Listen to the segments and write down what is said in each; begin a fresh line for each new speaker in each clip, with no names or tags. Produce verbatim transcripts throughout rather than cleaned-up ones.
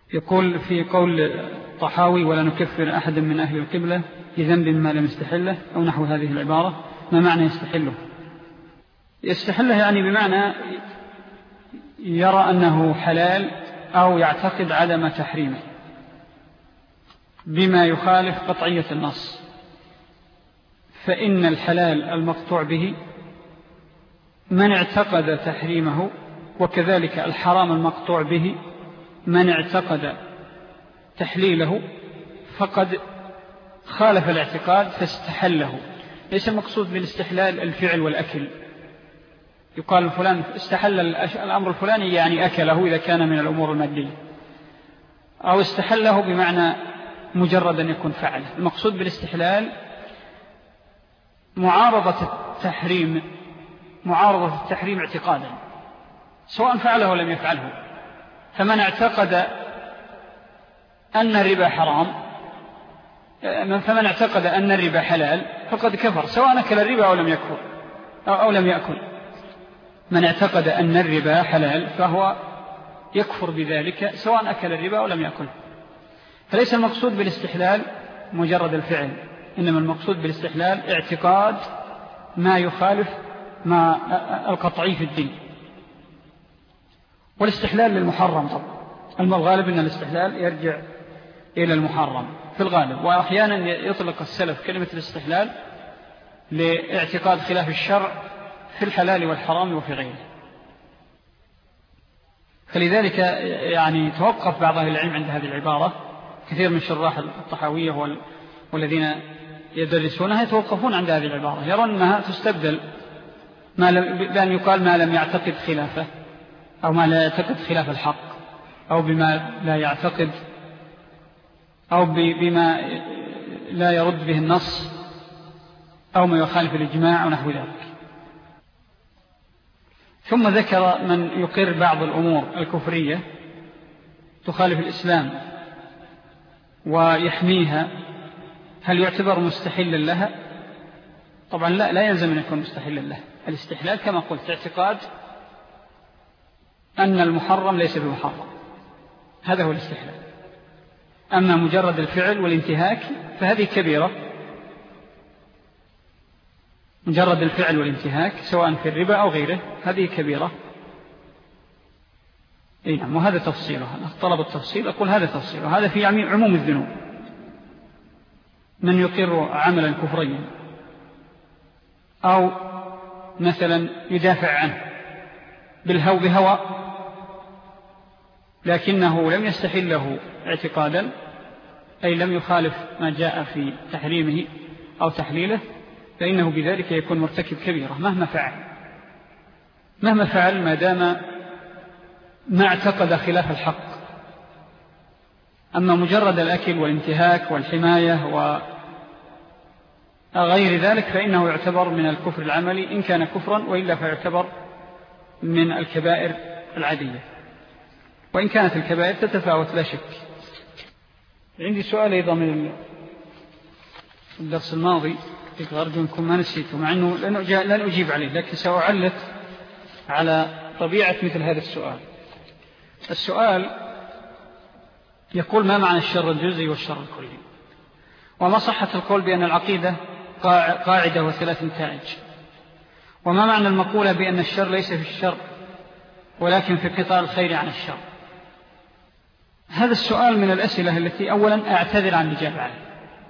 يقول في قول الطحاوي: ولا نكفر أحدا من أهل القبلة بذنب ما لم يستحله، أو نحو هذه العبارة، ما معنى يستحله؟ يستحله يعني بمعنى يرى أنه حلال أو يعتقد عدم تحريمه بما يخالف قطعية النص. فإن الحلال المقطوع به من اعتقد تحريمه، وكذلك الحرام المقطوع به من اعتقد تحليله، فقد خالف الاعتقاد فاستحله. ليس المقصود بالاستحلال الفعل والأكل. يقال فلان استحل الأمر الفلاني يعني أكله إذا كان من الأمور المادية، أو استحله بمعنى مجرد أن يكون فعله. المقصود بالاستحلال معارضة التحريم، معارضة التحريم اعتقادا، سواء فعله ولم يفعله. فمن اعتقد أن الربا حرام، فمن اعتقد أن الربا حلال فقد كفر، سواء أكل الربا أو لم يكفر أو لم يأكل. من اعتقد أن الربا حلال فهو يكفر بذلك سواء أكل الربا أو لم يأكل. فليس المقصود بالاستحلال مجرد الفعل، إنما المقصود بالاستحلال اعتقاد ما يخالف ما القطعي في الدين. والاستحلال للمحرم طبعا، الغالب أن الاستحلال يرجع إلى المحرم في الغالب، وأحيانا يطلق السلف كلمة الاستحلال لاعتقاد خلاف الشرع في الحلال والحرام وفي غيره. فلذلك يعني توقف بعض أهل العلم عند هذه العبارة. كثير من شراح الطحاوية والذين يدرسونها يتوقفون عند هذه العبارة، يرون أنها تستبدل ما لم بأن يقال ما لم يعتقد خلافه، أو ما لا يعتقد خلاف الحق، أو بما لا يعتقد، أو بما لا يرد به النص، أو ما يخالف الإجماع أو نحو ذلك. ثم ذكر من يقر بعض الأمور الكفرية تخالف الإسلام ويحميها، هل يعتبر مستحلا لها؟ طبعا لا، لا يلزم أن يكون مستحلا لها. الاستحلال كما قلت اعتقاد أن المحرم ليس بمحرم، هذا هو الاستحلال. أما مجرد الفعل والانتهاك فهذه كبيرة. مجرد الفعل والانتهاك سواء في الربا أو غيره هذه كبيرة. إيه نعم، وهذا تفصيله. طلب التفصيل أقول هذا تفصيل، وهذا في عموم الذنوب. من يقر عملا كفريا أو مثلا يدافع عنه بالهو بهوى لكنه لم يستحله اعتقادا، أي لم يخالف ما جاء في تحريمه أو تحليله، فإنه بذلك يكون مرتكب كبيرة مهما فعل مهما فعل ما دام ما اعتقد خلاف الحق. أما مجرد الأكل والانتهاك والحماية وغير ذلك فإنه يعتبر من الكفر العملي إن كان كفرا، وإلا فيعتبر من الكبائر العادية، وإن كانت الكبائر تتفاوت لا شك. عندي سؤال أيضا من الدرس الماضي أرجو أنكم ما نسيته، مع أنه لن أجيب عليه، لكن سأعلق على طبيعة مثل هذا السؤال. السؤال يقول: ما معنى الشر الجزئي والشر الكلي؟ وما صحة القول بأن العقيدة قاعدة وثلاث نتائج؟ وما معنى المقولة بأن الشر ليس في الشر ولكن في قطار الخير عن الشر؟ هذا السؤال من الأسئلة التي أولا أعتذر عن الإجابة عليه،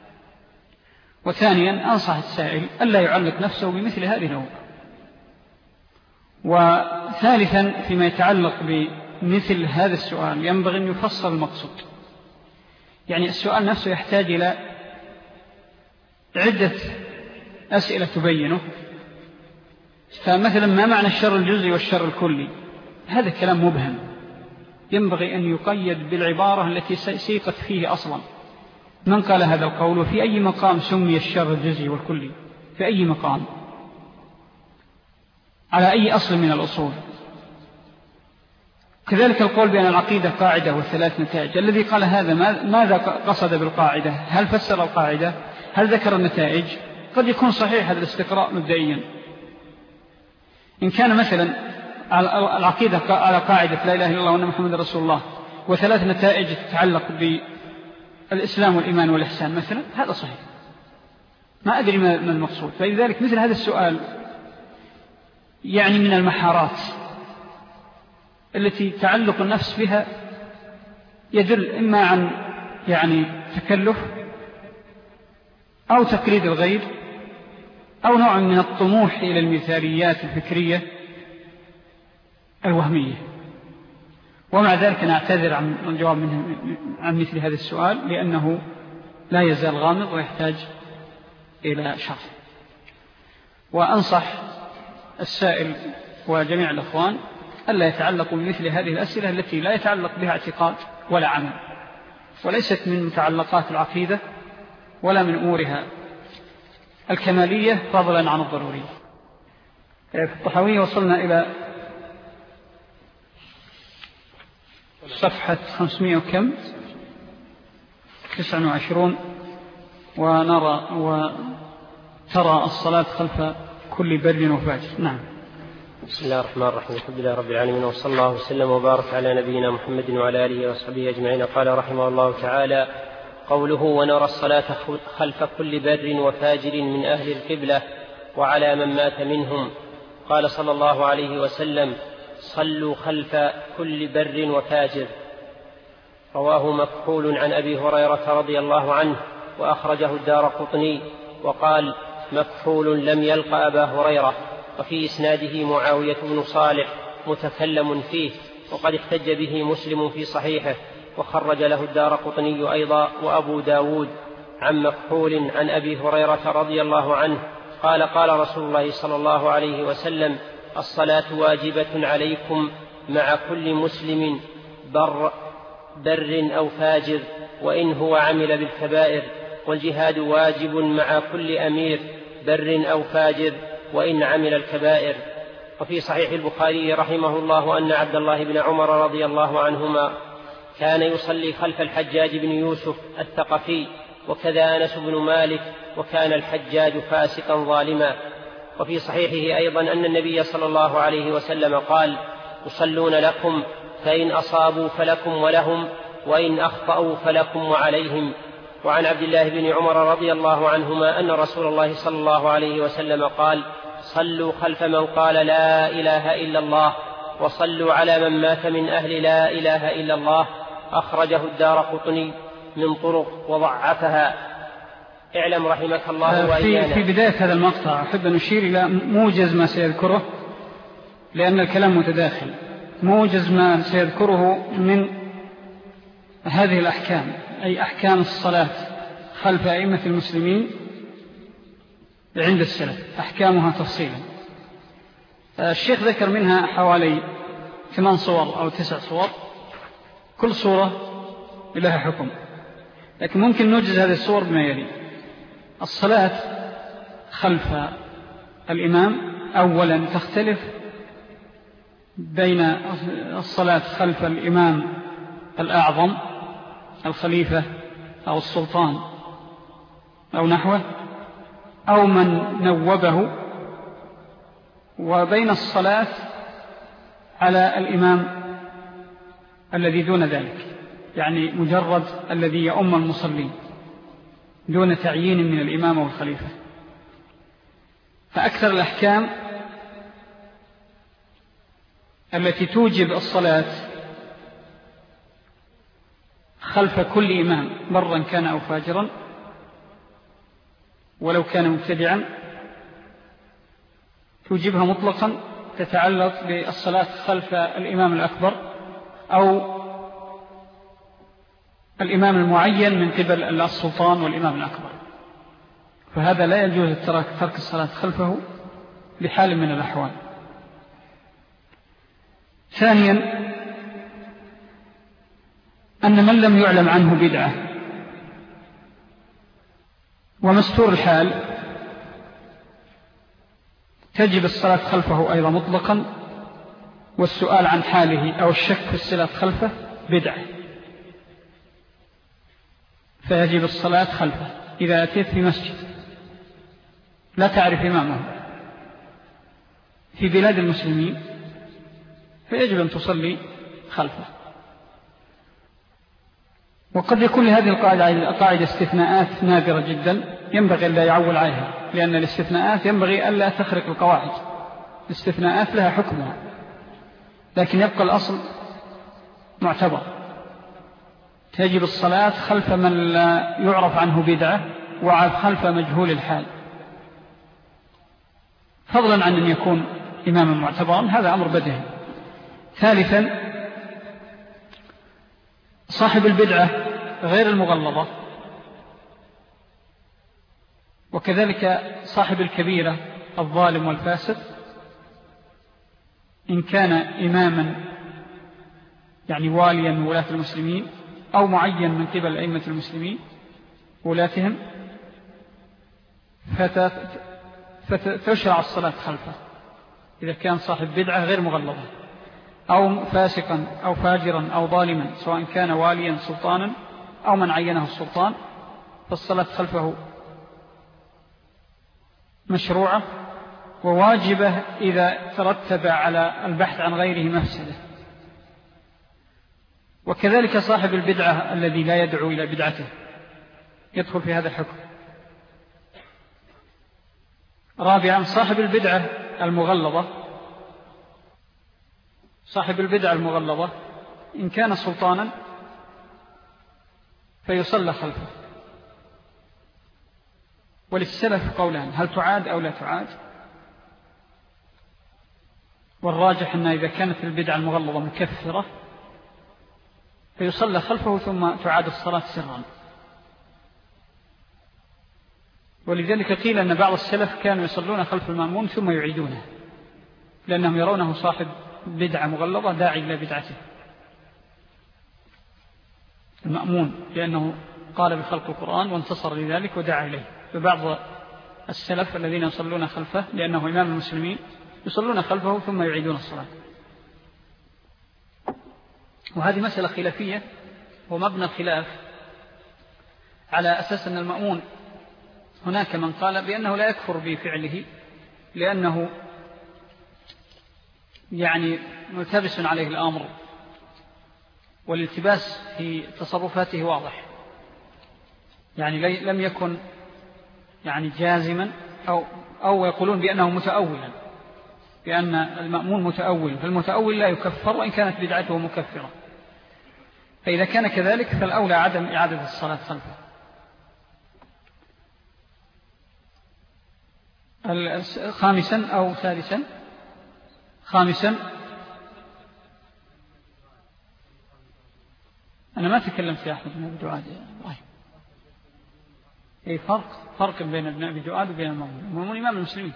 وثانيا أنصح السائل ألا يعلق نفسه بمثل هذه الأمور، وثالثا فيما يتعلق بمثل هذا السؤال ينبغي أن يفصل المقصود. يعني السؤال نفسه يحتاج إلى عدة أسئلة تبينه. فمثلا ما معنى الشر الجزئي والشر الكلي؟ هذا كلام مبهم، ينبغي أن يقيد بالعبارة التي سيقت فيه أصلا. من قال هذا القول؟ وفي أي مقام سمي الشر الجزئي والكلي؟ في أي مقام؟ على أي أصل من الأصول؟ كذلك القول بأن العقيدة قاعدة والثلاث نتائج، الذي قال هذا ماذا قصد بالقاعدة؟ هل فسر القاعدة؟ هل ذكر النتائج؟ قد يكون صحيح هذا الاستقراء مبدئيا. إن كان مثلا العقيدة على قاعدة لا إله إلا الله وأن محمد رسول الله، وثلاث نتائج تتعلق بالإسلام والإيمان والإحسان مثلا، هذا صحيح، ما أدري ما المقصود. فلذلك مثل هذا السؤال يعني من المحارات التي تعلق النفس بها يدل إما عن يعني تكلف أو تقليد الغير أو نوع من الطموح إلى المثاليات الفكرية الوهمية. ومع ذلك نعتذر عن الجواب منه عن مثل هذا السؤال، لأنه لا يزال غامض ويحتاج إلى شرح. وأنصح السائل وجميع الأخوان ألا يتعلقوا بمثل هذه الأسئلة التي لا يتعلق بها اعتقاد ولا عمل، وليست من متعلقات العقيدة ولا من أمورها الكمالية فضلا عن الضرورية. في الطحاوية وصلنا إلى صفحة خمسمائة وكم تسعة وعشرون، ونرى وترى الصلاة خلف كل بر وفاجر. نعم.
بسم الله الرحمن الرحيم، الحمد لله رب العالمين، وصلى الله وسلم وبارك على نبينا محمد وعلى آله وصحبه أجمعين. قال رحمه الله تعالى: قوله ونرى الصلاة خلف كل بر وفاجر من أهل القبلة وعلى من مات منهم. قال صلى الله عليه وسلم: صلوا خلف كل بر وفاجر. رواه مكحول عن أبي هريرة رضي الله عنه، وأخرجه الدارقطني، وقال: مكحول لم يلق أبا هريرة. وفي إسناده معاوية بن صالح متكلم فيه، وقد احتج به مسلم في صحيحه، وخرج له الدارقطني أيضا وأبو داود عن مكحول عن أبي هريرة رضي الله عنه قال: قال رسول الله صلى الله عليه وسلم: الصلاة واجبة عليكم مع كل مسلم بر, بر أو فاجر، وإن هو عمل بالكبائر، والجهاد واجب مع كل أمير بر أو فاجر وإن عمل الكبائر. وفي صحيح البخاري رحمه الله أن عبد الله بن عمر رضي الله عنهما كان يصلي خلف الحجاج بن يوسف الثقفي، وكذا أنس بن مالك، وكان الحجاج فاسقا ظالما. وفي صحيحه أيضا أن النبي صلى الله عليه وسلم قال: يصلون لكم فإن أصابوا فلكم ولهم، وإن أخطأوا فلكم وعليهم. وعن عبد الله بن عمر رضي الله عنهما أن رسول الله صلى الله عليه وسلم قال: صلوا خلف من قال لا إله إلا الله، وصلوا على من مات من أهل لا إله إلا الله. أخرجه الدارقطني من طرق وضعفها. اعلم رحمك الله وإيانا.
في بداية هذا المقطع أحب أن أشير إلى موجز ما سيذكره، لأن الكلام متداخل. موجز ما سيذكره من هذه الأحكام، أي أحكام الصلاة خلف أئمة المسلمين عند السلف، أحكامها تفصيلا. الشيخ ذكر منها حوالي ثمان صور أو تسع صور، كل صورة لها حكم، لكن ممكن نوجز هذه الصور بما يلي: الصلاة خلف الإمام أولا تختلف بين الصلاة خلف الإمام الأعظم الخليفة أو السلطان أو نحوه أو من نوبه، وبين الصلاة على الإمام الذي دون ذلك، يعني مجرد الذي يؤم المصلين دون تعيين من الإمام والخليفة. فأكثر الأحكام التي توجب الصلاة خلف كل إمام برا كان أو فاجرا ولو كان مبتدعا توجبها مطلقا، تتعلق بالصلاة خلف الإمام الأكبر أو الإمام المعين من قبل السلطان والإمام الأكبر، فهذا لا يجوز ترك الصلاة خلفه بحال من الأحوال. ثانيا أن من لم يعلم عنه بدعة ومستور الحال تجب الصلاة خلفه أيضا مطلقا، والسؤال عن حاله أو الشك في الصلاة خلفه بدعة، فيجب الصلاة خلفه. إذا أتيت في مسجد لا تعرف إمامه في بلاد المسلمين فيجب أن تصلي خلفه. وقد يكون لهذه القاعدة قاعدة استثناءات نادرة جدا ينبغي أن لا يعول عليها، لأن الاستثناءات ينبغي أن لا تخرق القواعد. الاستثناءات لها حكمها، لكن يبقى الأصل معتبر. تجب الصلاة خلف من لا يعرف عنه بدعة وخلف مجهول الحال، فضلا عن أن يكون إماما معتبرا، هذا أمر بديهي. ثالثا، صاحب البدعة غير المغلظة، وكذلك صاحب الكبيرة الظالم والفاسق، إن كان إماما يعني واليا من ولاة المسلمين أو معين من قبل أئمة المسلمين ولاتهم، فتشرع الصلاة خلفه إذا كان صاحب بدعة غير مغلظة، أو فاسقا أو فاجرا أو ظالما، سواء كان واليا سلطانا أو من عينه السلطان، فالصلاة خلفه مشروعة وواجبة إذا ترتب على البحث عن غيره مفسدة. وكذلك صاحب البدعة الذي لا يدعو إلى بدعته يدخل في هذا الحكم. رابعا، صاحب البدعة المغلظة صاحب البدعة المغلظة إن كان سلطانا فيصلى خلفه. وللسلف قولان، هل تعاد أو لا تعاد؟ والراجح أن إذا كانت البدعة المغلظة مكفرة فيصلى خلفه ثم تعاد الصلاة سرا. ولذلك قيل أن بعض السلف كانوا يصلون خلف المأمون ثم يعيدونه، لأنهم يرونه صاحب بدعة مغلظة داعي إلى بدعته المأمون، لأنه قال بخلق القرآن وانتصر لذلك ودعا إليه. فبعض السلف الذين يصلون خلفه لأنه إمام المسلمين يصلون خلفه ثم يعيدون الصلاة. وهذه مسألة خلافية، ومبنى الخلاف على أساس أن المأمون هناك من قال بأنه لا يكفر بفعله لأنه يعني ملتبس عليه الأمر والالتباس في تصرفاته واضح، يعني لم يكن يعني جازما أو, أو يقولون بأنه متأولا، بأن المأمون متأول، فالمتأول لا يكفر وإن كانت بدعته مكفرة. فإذا كان كذلك فالأولى عدم إعادة الصلاة خلفه. خامسا أو ثالثا خامسا أنا ما تكلمت يا أحمد بن أبي دؤاد. أي فرق فرق بين ابن أبي دؤاد وبين المأمون. المأمون إمام المسلمين.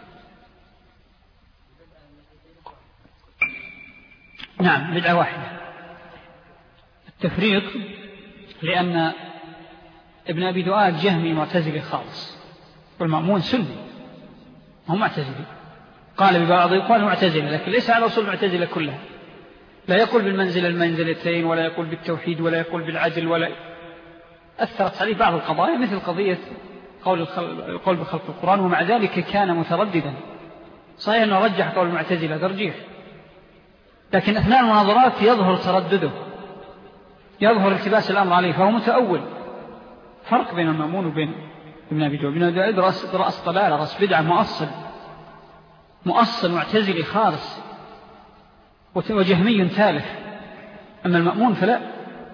نعم، بدعة واحدة. التفريق لأن ابن أبي دؤاد جهمي معتزلي خالص، والمأمون سني هم معتزلي، قال ببعض يقال معتزلة لكن ليس على أصول المعتزلة كلها، لا يقول بالمنزلة المنزلتين ولا يقول بالتوحيد ولا يقول بالعدل، ولا أثرت عليه بعض القضايا مثل قضية قول القول بخلق القرآن، ومع ذلك كان مترددا. صحيح أنه رجح قول المعتزلة ترجيح، لكن أثناء المناظرات يظهر تردده، يظهر التباس الأمر عليه، فهو متأول. فرق بين المأمون وبين ابن أبي دؤاد. ابن أبي دؤاد رأس, رأس طلالة، رأس بدعة، مؤصل مؤصل معتزلي خالص وجهمي تالف. أما المأمون فلا،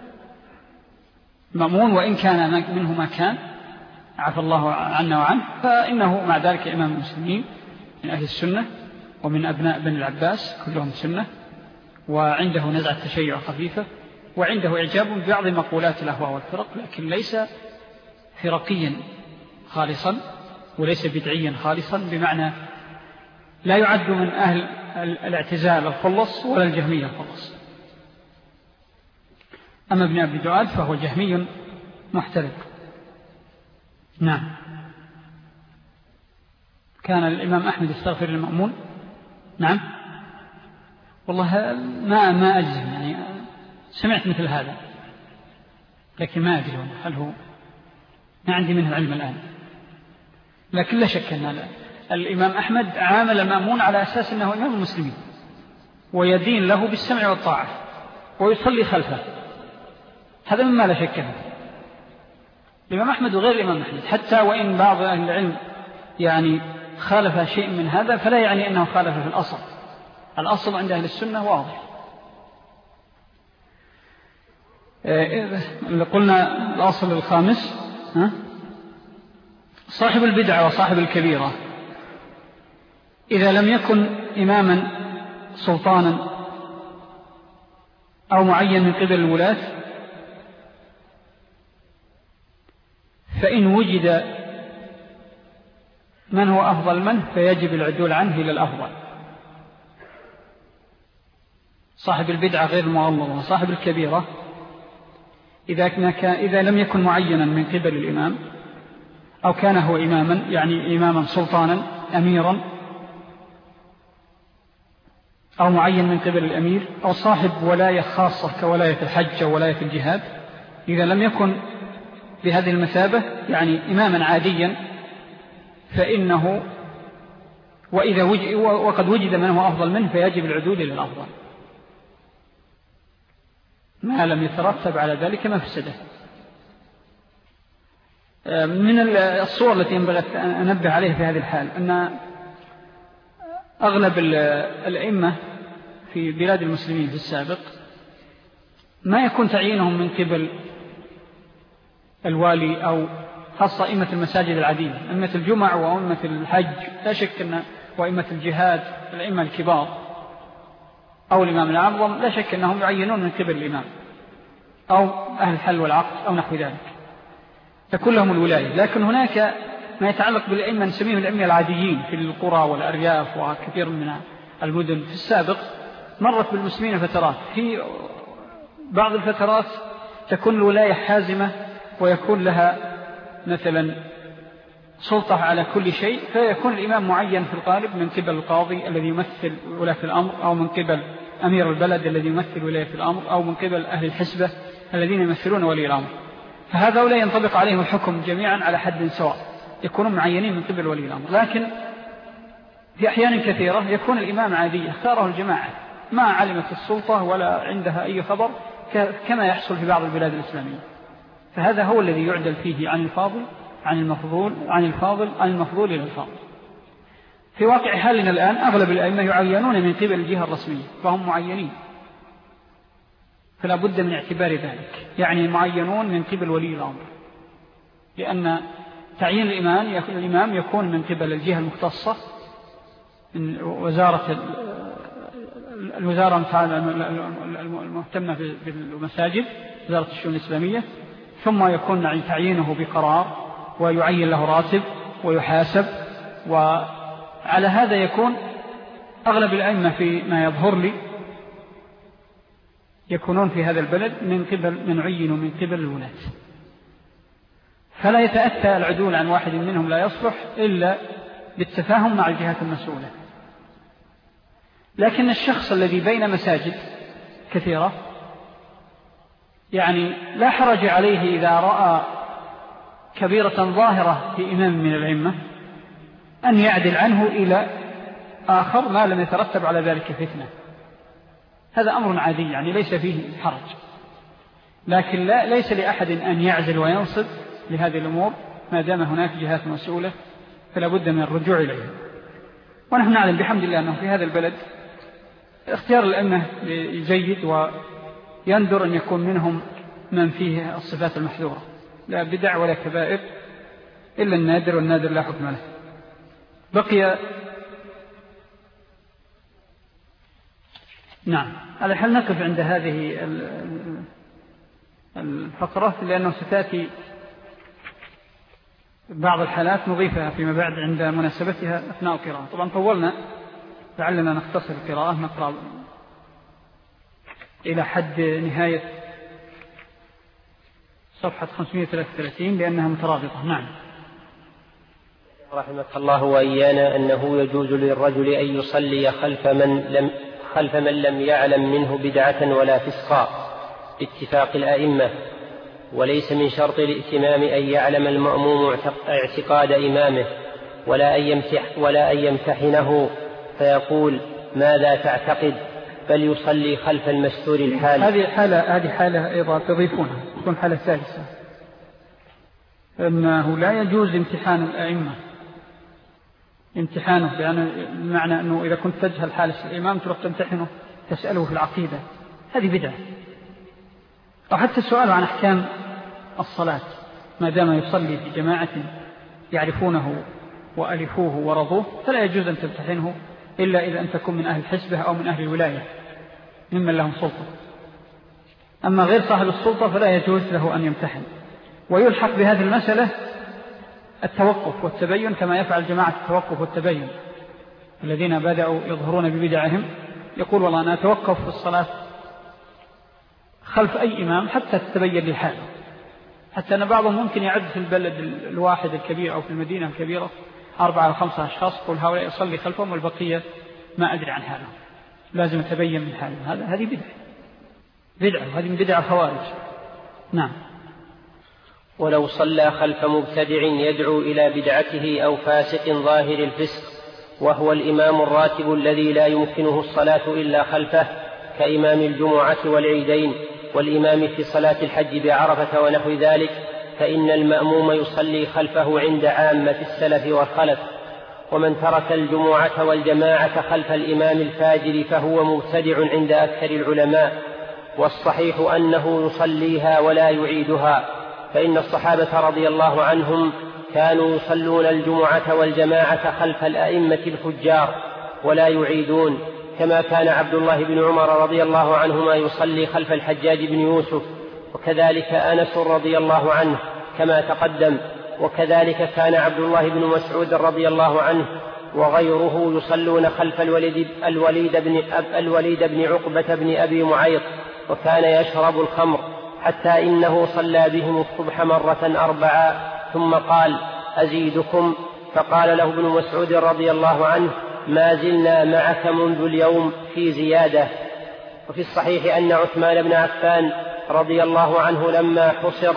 المأمون وإن كان منه ما كان عفى الله عنا وعنه، فإنه مع ذلك إمام المسلمين من أهل السنة ومن أبناء بن العباس كلهم سنة، وعنده نزعة تشيع خفيفة، وعنده إعجاب ببعض مقولات الأهواء والفرق، لكن ليس فرقيا خالصا وليس بدعيا خالصا، بمعنى لا يعد من أهل الاعتزال الخلص ولا الجهمية الخلص. أما ابن أبي دؤاد فهو جهمي محترق. نعم. كان الإمام أحمد يستغفر للمأمون. نعم والله ما ما أجزم، يعني سمعت مثل هذا لكن ما أدري هل هو، ما عندي منه علم الآن، لكن لا شك أن الإمام أحمد عامل المأمون على أساس أنه إمام المسلمين ويدين له بالسمع والطاعة ويصلي خلفه، هذا مما لا شك فيه. الإمام أحمد وغير الإمام أحمد، حتى وإن بعض أهل العلم يعني خالف شيء من هذا فلا يعني أنه خالف في الأصل. الأصل عند أهل السنة واضح. اللي قلنا الأصل الخامس ها؟ صاحب البدعة وصاحب الكبيرة إذا لم يكن إماما سلطانا أو معين من قبل الولاة فإن وجد من هو أفضل منه فيجب العدول عنه إلى الأفضل. صاحب البدعة غير المغلظة وصاحب الكبيرة إذا, كان إذا لم يكن معينا من قبل الإمام أو كان هو إماما يعني إماما سلطانا أميرا أو معين من قبل الأمير أو صاحب ولاية خاصة كولاية الحج أو ولاية الجهاد، إذا لم يكن بهذه المثابة يعني إماما عاديا فإنه وإذا وجد وقد وجد من هو أفضل منه فيجب العدول إلى الأفضل ما لم يترتب على ذلك مفسدة. من الصور التي ينبغي أن أنبه عليها في هذه الحال أن أغلب الأئمة في بلاد المسلمين في السابق ما يكون تعيينهم من قبل الوالي أو خاصة أئمة المساجد العديدة، أئمة الجمع وأئمة الحج لا شك أن وأئمة الجهاد الأئمة الكبار أو الإمام الأعظم لا شك أنهم يعينون من قبل الإمام أو أهل الحل والعقد أو نحو ذلك تكون لهم الولاية. لكن هناك ما يتعلق بالأئمة نسميهم الأئمة العاديين في القرى والأرياف وكثير من المدن. في السابق مرت بالمسلمين فترات، في بعض الفترات تكون الولاية حازمة ويكون لها مثلا سلطة على كل شيء، فيكون الإمام معين في الغالب من قبل القاضي الذي يمثل ولاية الأمر أو من قبل أمير البلد الذي يمثل ولاية الأمر أو من قبل أهل الحسبة الذين يمثلون ولي الأمر، فهذا ولا ينطبق عليهم الحكم جميعا على حد سواء، يكونون معينين من قبل ولي الأمر. لكن في أحيان كثيرة يكون الإمام عادي اختاره الجماعة ما علمت السلطة ولا عندها أي خبر كما يحصل في بعض البلاد الإسلامية، فهذا هو الذي يعدل فيه عن الفاضل عن المفضول عن الفاضل عن المفضول إلى الفاضل. في واقع حالنا الآن أغلب الأئمة يعينون من قبل الجهة الرسمية فهم معينين، فلا بد من اعتبار ذلك، يعني معينون من قبل ولي الأمر، لأن تعيين الإمام يكون, الإمام يكون من قبل الجهة المختصة من وزارة الوزارة المهتمة بالمساجد وزارة الشؤون الإسلامية، ثم يكون تعيينه بقرار ويعين له راتب ويحاسب، وعلى هذا يكون أغلب الأئمة في ما يظهر لي يكونون في هذا البلد من قبل من عينوا من قبل الولاة، فلا يتأتى العدول عن واحد منهم لا يصلح إلا بالتفاهم مع الجهات المسؤولة. لكن الشخص الذي بين مساجد كثيرة يعني لا حرج عليه إذا رأى كبيرة ظاهرة في إمام من الأئمة أن يعدل عنه إلى آخر ما لم يترتب على ذلك فتنة، هذا أمر عادي يعني ليس فيه حرج. لكن لا ليس لأحد أن يعزل وينصب لهذه الأمور ما دام هناك جهات مسؤولة، فلا بد من الرجوع إليها. ونحن نعلم بحمد الله أنه في هذا البلد اختيار الأئمة جيد، ويندر أن يكون منهم من فيه الصفات المحذورة، لا بدع ولا كبائر إلا النادر، والنادر لا حكم له. بقي نعم على حال نقف عند هذه الفقرة لأنه ستأتي بعض الحالات نضيفها فيما بعد عند مناسبتها أثناء القراءة. طبعا طولنا، لعلنا نختصر القراءة، نقرأ إلى حد نهاية صفحة خمسمائة وثلاثة وثلاثين لأنها مترابطة. نعم.
رحمك الله وإيانا أنه يجوز للرجل أن يصلي خلف من لم خلف من لم يعلم منه بدعة ولا فسقا باتفاق الأئمة، وليس من شرط الائتمام أن يعلم المأموم اعتقاد إمامه ولا أن يمتح ولا أن يمتحنه فيقول ماذا تعتقد، بل يصلي خلف المستور الحال.
هذه حالة هذه حالة أيضا تضيفونها تكون حالة ثالثة. أنه لا يجوز امتحان الأئمة، امتحانه يعني بمعنى أنه إذا كنت تجهل حال الإمام تروح تمتحنه تسأله في العقيدة، هذه بدعة. أو حتى السؤال عن أحكام الصلاة ما دام يصلي في جماعة يعرفونه وألفوه ورضوه فلا يجوز أن تمتحنه إلا إذا أن تكون من أهل الحزبة أو من أهل الولاية ممن لهم سلطة. أما غير صاحب السلطة فلا يجوز له أن يمتحن. ويلحق بهذه المسألة التوقف والتبين كما يفعل جماعة التوقف والتبين الذين بدأوا يظهرون ببدعهم، يقول والله أنا أتوقف في الصلاة خلف أي إمام حتى تتبين لي حاله، حتى أن بعضهم ممكن يعد في البلد الواحد الكبير أو في المدينة الكبيرة أربعة أو خمسة أشخاص يقول هؤلاء يصلي خلفهم والبقية ما أدري عن حالهم، لازم أتبين من حالهم. هذا هذه بدعة بدعة وهذه من بدعة خوارج. نعم.
ولو صلى خلف مبتدع يدعو إلى بدعته أو فاسق ظاهر الفسق وهو الإمام الراتب الذي لا يمكنه الصلاة إلا خلفه كإمام الجمعة والعيدين والإمام في صلاة الحج بعرفة ونحو ذلك، فإن المأموم يصلي خلفه عند عامة السلف والخلف. ومن ترك الجمعة والجماعة خلف الإمام الفاجر فهو مبتدع عند أكثر العلماء، والصحيح أنه يصليها ولا يعيدها، فإن الصحابة رضي الله عنهم كانوا يصلون الجمعة والجماعة خلف الأئمة الفجار ولا يعيدون، كما كان عبد الله بن عمر رضي الله عنهما يصلي خلف الحجاج بن يوسف، وكذلك أنس رضي الله عنه كما تقدم، وكذلك كان عبد الله بن مسعود رضي الله عنه وغيره يصلون خلف الوليد, الوليد, بن, الوليد بن عقبة بن أبي معيط، وكان يشرب الخمر حتى إنه صلى بهم الصبح مرة أربعة ثم قال أزيدكم، فقال له ابن مسعود رضي الله عنه ما زلنا معك منذ اليوم في زيادة. وفي الصحيح أن عثمان بن عفان رضي الله عنه لما حصر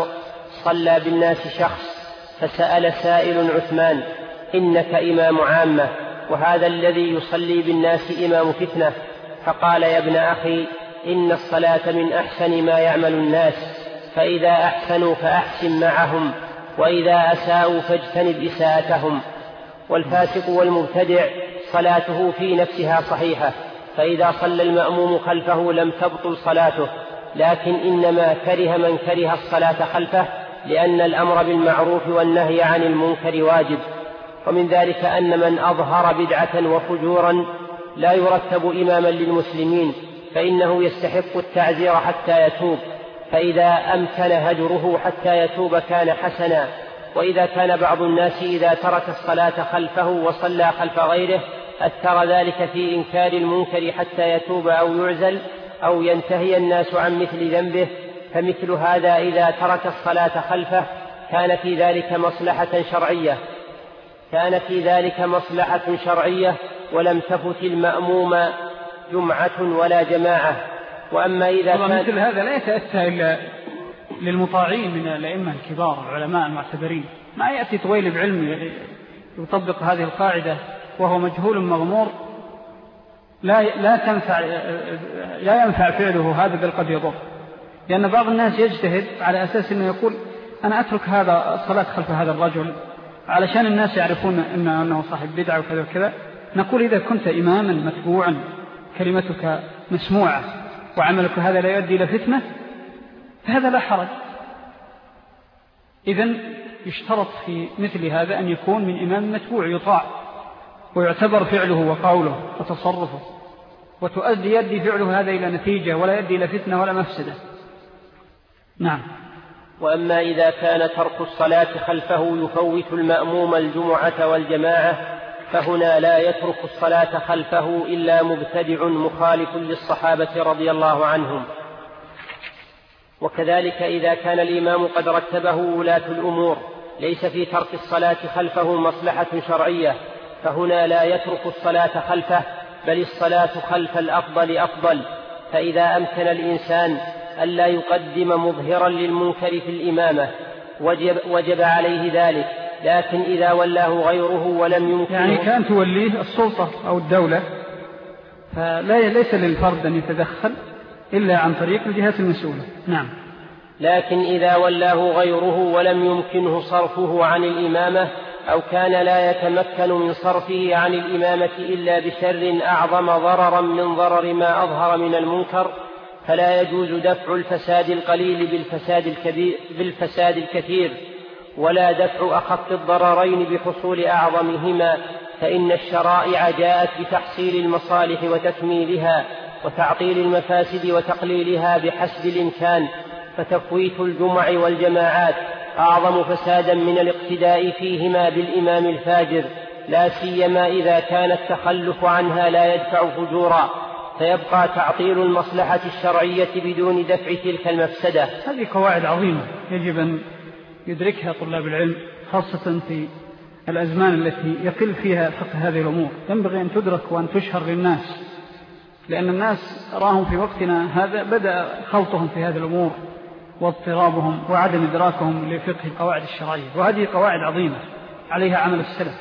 صلى بالناس شخص فسأل سائل عثمان إنك إمام عامة وهذا الذي يصلي بالناس إمام فتنة، فقال يا ابن أخي إن الصلاة من أحسن ما يعمل الناس، فإذا أحسنوا فأحسن معهم وإذا أساءوا فاجتنب إساءتهم. والفاسق والمبتدع صلاته في نفسها صحيحة، فإذا صلى المأموم خلفه لم تبطل صلاته، لكن إنما كره من كره الصلاة خلفه لأن الأمر بالمعروف والنهي عن المنكر واجب. ومن ذلك أن من أظهر بدعة وفجورا لا يرتب إماما للمسلمين، فإنه يستحق التعزير حتى يتوب، فإذا أمكن هجره حتى يتوب كان حسنا. وإذا كان بعض الناس إذا ترك الصلاة خلفه وصلى خلف غيره أثر ذلك في إنكار المنكر حتى يتوب أو يعزل أو ينتهي الناس عن مثل ذنبه، فمثل هذا إذا ترك الصلاة خلفه كان في ذلك مصلحة شرعية كان في ذلك مصلحة شرعية ولم تفت المأموم جمعة ولا جماعة. وأما إذا كان
مثل هذا لا يتأتى إلا للمطاعين من الأئمة الكبار العلماء المعتبرين، ما يأتي طويل بعلم يطبق هذه القاعدة وهو مجهول مغمور لا لا تنفع لا ينفع فعله، هذا بل قد يضر. لأن بعض الناس يجتهد على أساس أنه يقول أنا أترك هذا الصلاة خلف هذا الرجل علشان الناس يعرفون إنه, إنه صاحب بدعة وكذا وكذا. نقول إذا كنت إماما متبوعا كلمتك مسموعة وعملك هذا لا يؤدي إلى فتنة فهذا لا حرج. إذن يشترط في مثل هذا أن يكون من إمام متبوع يطاع ويعتبر فعله وقوله وتصرفه، وتؤدي يدي فعله هذا إلى نتيجة ولا يدي إلى فتنة ولا مفسدة. نعم.
وأما إذا كان ترك الصلاة خلفه يفوت المأموم الجمعة والجماعة فهنا لا يترك الصلاة خلفه إلا مبتدع مخالف للصحابة رضي الله عنهم. وكذلك إذا كان الإمام قد رتبه ولاة الأمور ليس في ترك الصلاة خلفه مصلحة شرعية فهنا لا يترك الصلاة خلفه، بل الصلاة خلف الأفضل أفضل. فإذا أمكن الإنسان ألا يقدم مظهرا للمنكر في الإمامة وجب, وجب عليه ذلك، لكن إذا ولاه غيره ولم يمكنه
يعني كان توليه السلطة أو الدولة فلا ليس للفرد أن يتدخل إلا عن طريق الجهات المسؤولة. نعم.
لكن إذا ولاه غيره ولم يمكنه صرفه عن الإمامة أو كان لا يتمكن من صرفه عن الإمامة إلا بشر أعظم ضررا من ضرر ما أظهر من المنكر فلا يجوز دفع الفساد القليل بالفساد الكبير بالفساد الكثير ولا دفع أخف الضررين بحصول أعظمهما، فإن الشرائع جاءت بتحصيل المصالح وتكميلها وتعطيل المفاسد وتقليلها بحسب الإمكان، فتفويت الجمع والجماعات أعظم فسادا من الاقتداء فيهما بالإمام الفاجر، لا سيما إذا كان التخلف عنها لا يدفع فجورا، فيبقى تعطيل المصلحة الشرعية بدون دفع تلك المفسدة.
هذه قواعد عظيمة يجب أن يدركها طلاب العلم، خاصة في الأزمان التي يقل فيها فقه هذه الأمور. ينبغي أن تدرك وأن تشهر للناس، لأن الناس راهم في وقتنا هذا بدأ خلطهم في هذه الأمور واضطرابهم وعدم إدراكهم لفقه القواعد الشرعية، وهذه قواعد عظيمة عليها عمل السلف،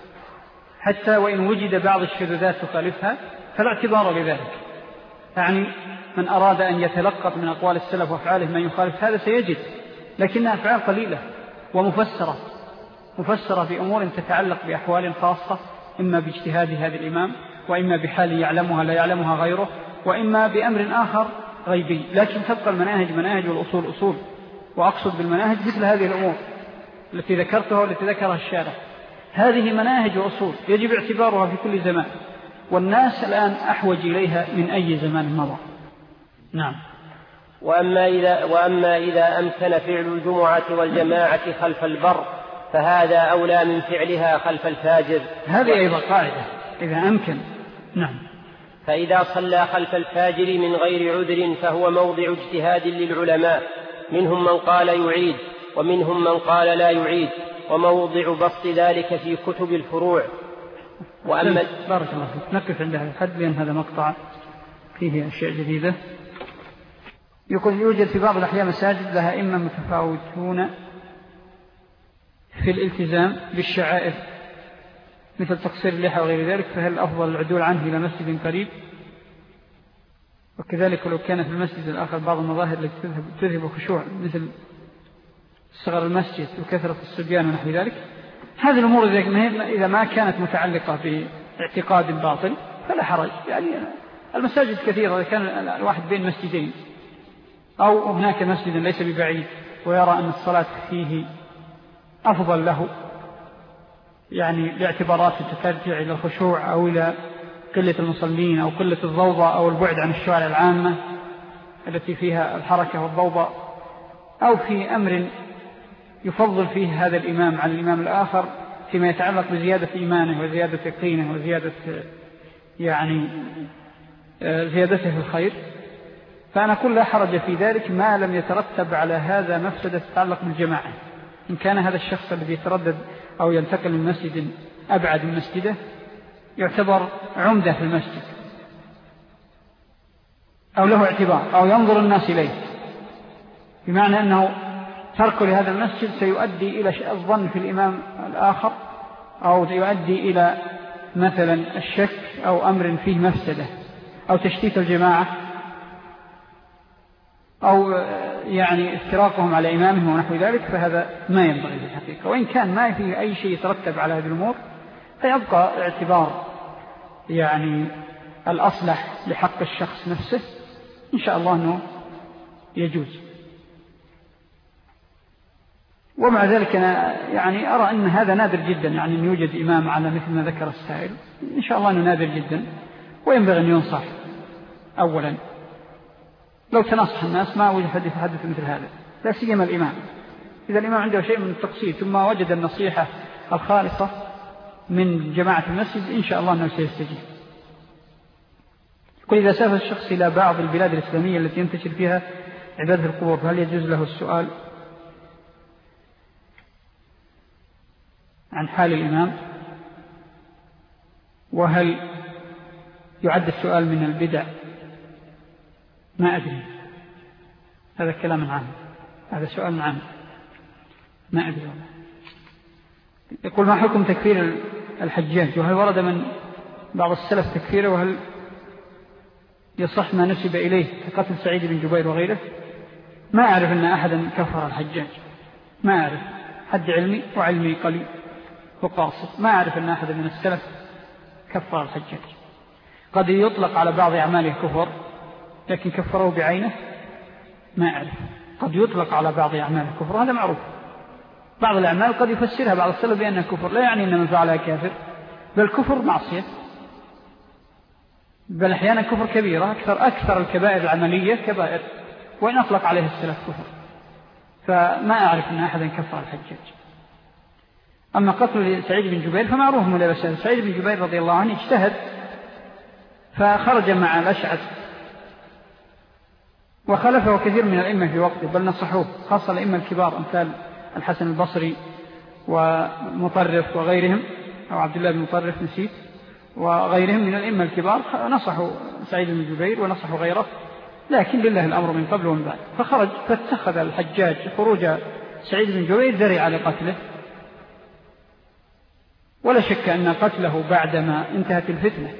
حتى وإن وجد بعض الشذوذات تخالفها فلا اعتبار لذلك. يعني من أراد أن يتلقط من أقوال السلف وأفعاله ما يخالف هذا سيجد، لكنها أفعال قليلة ومفسرة مفسرة في أمور تتعلق بأحوال خاصة، إما باجتهاد هذا الإمام، وإما بحال يعلمها لا يعلمها غيره، وإما بأمر آخر غيبي، لكن تبقى المناهج مناهج والأصول أصول. وأقصد بالمناهج مثل هذه الأمور التي ذكرتها والتي ذكرها الشارع، هذه مناهج وأصول يجب اعتبارها في كل زمان، والناس الآن أحوج إليها من أي زمان مضى. نعم.
وأما إذا, وأما إذا أمكن فعل الجمعة والجماعة خلف البر فهذا أولى من فعلها خلف الفاجر.
هذه أيضا قاعدة إذا أمكن. نعم.
فإذا صلى خلف الفاجر من غير عذر فهو موضع اجتهاد للعلماء، منهم من قال يعيد ومنهم من قال لا يعيد، وموضع بسط ذلك في كتب الفروع.
وأما بارك الله فيك، نقف عند هذا الحد لأن هذا مقطع فيه أشياء جديدة. يقول يوجد في بعض الأحيان مساجد لها إما متفاوتون في الالتزام بالشعائر مثل تقصير اللحى وغير ذلك، فهل الأفضل العدول عنه إلى مسجد قريب؟ وكذلك لو كان في المسجد الآخر بعض المظاهر التي تذهب خشوع مثل صغر المسجد وكثرة الصبيان ونحو ذلك، هذه الأمور إذا ما كانت متعلقة باعتقاد باطل فلا حرج. يعني المساجد كثيرة، إذا كان الواحد بين مسجدين أو هناك مسجد ليس ببعيد ويرى أن الصلاة فيه أفضل له، يعني لاعتبارات ترجع إلى الخشوع أو إلى قلة المصلين أو قلة الضوضاء أو البعد عن الشوارع العامة التي فيها الحركة والضوضاء، أو في أمر يفضل فيه هذا الإمام عن الإمام الآخر فيما يتعلق بزيادة إيمانه وزيادة يقينه وزيادة يعني زيادته في الخير، فأنا أقول لا حرج في ذلك ما لم يترتب على هذا مفسدة تتعلق بالجماعة. إن كان هذا الشخص الذي يتردد أو ينتقل من مسجد أبعد من مسجده يعتبر عمدة في المسجد أو له اعتبار أو ينظر الناس إليه، بمعنى أنه ترك لهذا المسجد سيؤدي إلى الظن في الإمام الآخر أو يؤدي إلى مثلا الشك أو أمر فيه مفسدة أو تشتيت الجماعة أو يعني افتراقهم على إمامهم ونحو ذلك، فهذا ما ينبغي في الحقيقة. وإن كان ما فيه أي شيء يترتب على هذه الأمور فيبقى اعتبار يعني الأصلح لحق الشخص نفسه إن شاء الله أنه يجوز. ومع ذلك أنا يعني أرى أن هذا نادر جدا، يعني أن يوجد إمام على مثل ما ذكر السائل، إن شاء الله أنه نادر جدا وينبغي أن ينصح. أولا لو تنصح الناس ما وجد حد يتحدث مثل هذا، لا سيما الإمام. إذا الإمام عنده شيء من التقصير ثم وجد النصيحة الخالصة من جماعة المسجد إن شاء الله أنه سيستجيب. كل إذا سافر الشخص إلى بعض البلاد الإسلامية التي ينتشر فيها عبادة القبور هل يجوز له السؤال عن حال الإمام؟ وهل يعد السؤال من البدع؟ ما أدري، هذا كلام عام، هذا سؤال عام ما أدري والله. يقول ما حكم تكفير الحجاج، وهل ورد من بعض السلف تكفيره، وهل يصح ما نسب إليه كقتل سعيد بن جبير وغيره؟ ما أعرف أن أحدا كفر الحجاج، ما أعرف، حد علمي وعلمي قليل وقاصر، ما أعرف أن أحدا من السلف كفر الحجاج. قد يطلق على بعض أعماله كفر لكن كفره بعينه ما أعرف. قد يطلق على بعض أعماله كفر، هذا معروف. بعض الأعمال قد يفسرها بعض السلف بأنها كفر، لا يعني أن من فعلها كافر، بل كفر معصية، بل أحيانا كفر كبيرة. أكثر, أكثر الكبائر العملية كبائر، وإن أطلق عليه السلف كفر. فما أعرف أن أحدا كفر الحجاج. أما قتل سعيد بن جبير فمعروف ملابسة. سعيد بن جبير رضي الله عنه اجتهد فخرج مع الأشعث وخلفه كثير من الأئمة في وقته، بل نصحوه، خاصة الأئمة الكبار أمثال الحسن البصري ومطرف وغيرهم، أو عبد الله بن مطرف نسيت، وغيرهم من الأئمة الكبار نصحوا سعيد بن جبير ونصحوا غيره، لكن لله الأمر من قبل ومن بعد. فخرج فاتخذ الحجاج خروج سعيد بن جبير ذريعة لقتله. ولا شك أن قتله بعدما انتهت الفتنة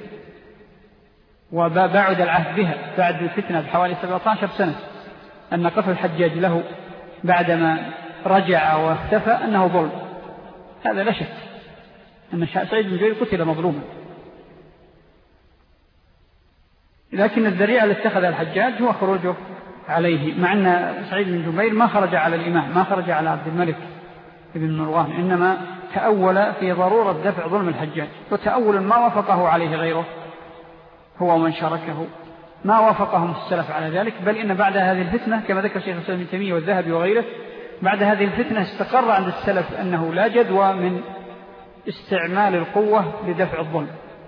وبعد العهد بها بعد الفتنة بحوالي سبعة عشر سنة، أن قتل الحجاج له بعدما رجع واختفى أنه ظلم، هذا لا شك أن سعيد بن جبير قتل مظلوما. لكن الذريعة التي اتخذها الحجاج هو خروجه عليه، مع أن سعيد بن جبير ما خرج على الإمام، ما خرج على عبد الملك بن مروان، إنما تأول في ضرورة دفع ظلم الحجاج، وتأول ما وافقه عليه غيره هو من شاركه، ما وافقهم السلف على ذلك. بل إن بعد هذه الفتنة كما ذكر شيخ الإسلام ابن تيمية والذهبي وغيره، بعد هذه الفتنة استقر عند السلف أنه لا جدوى من استعمال القوة لدفع الظلم،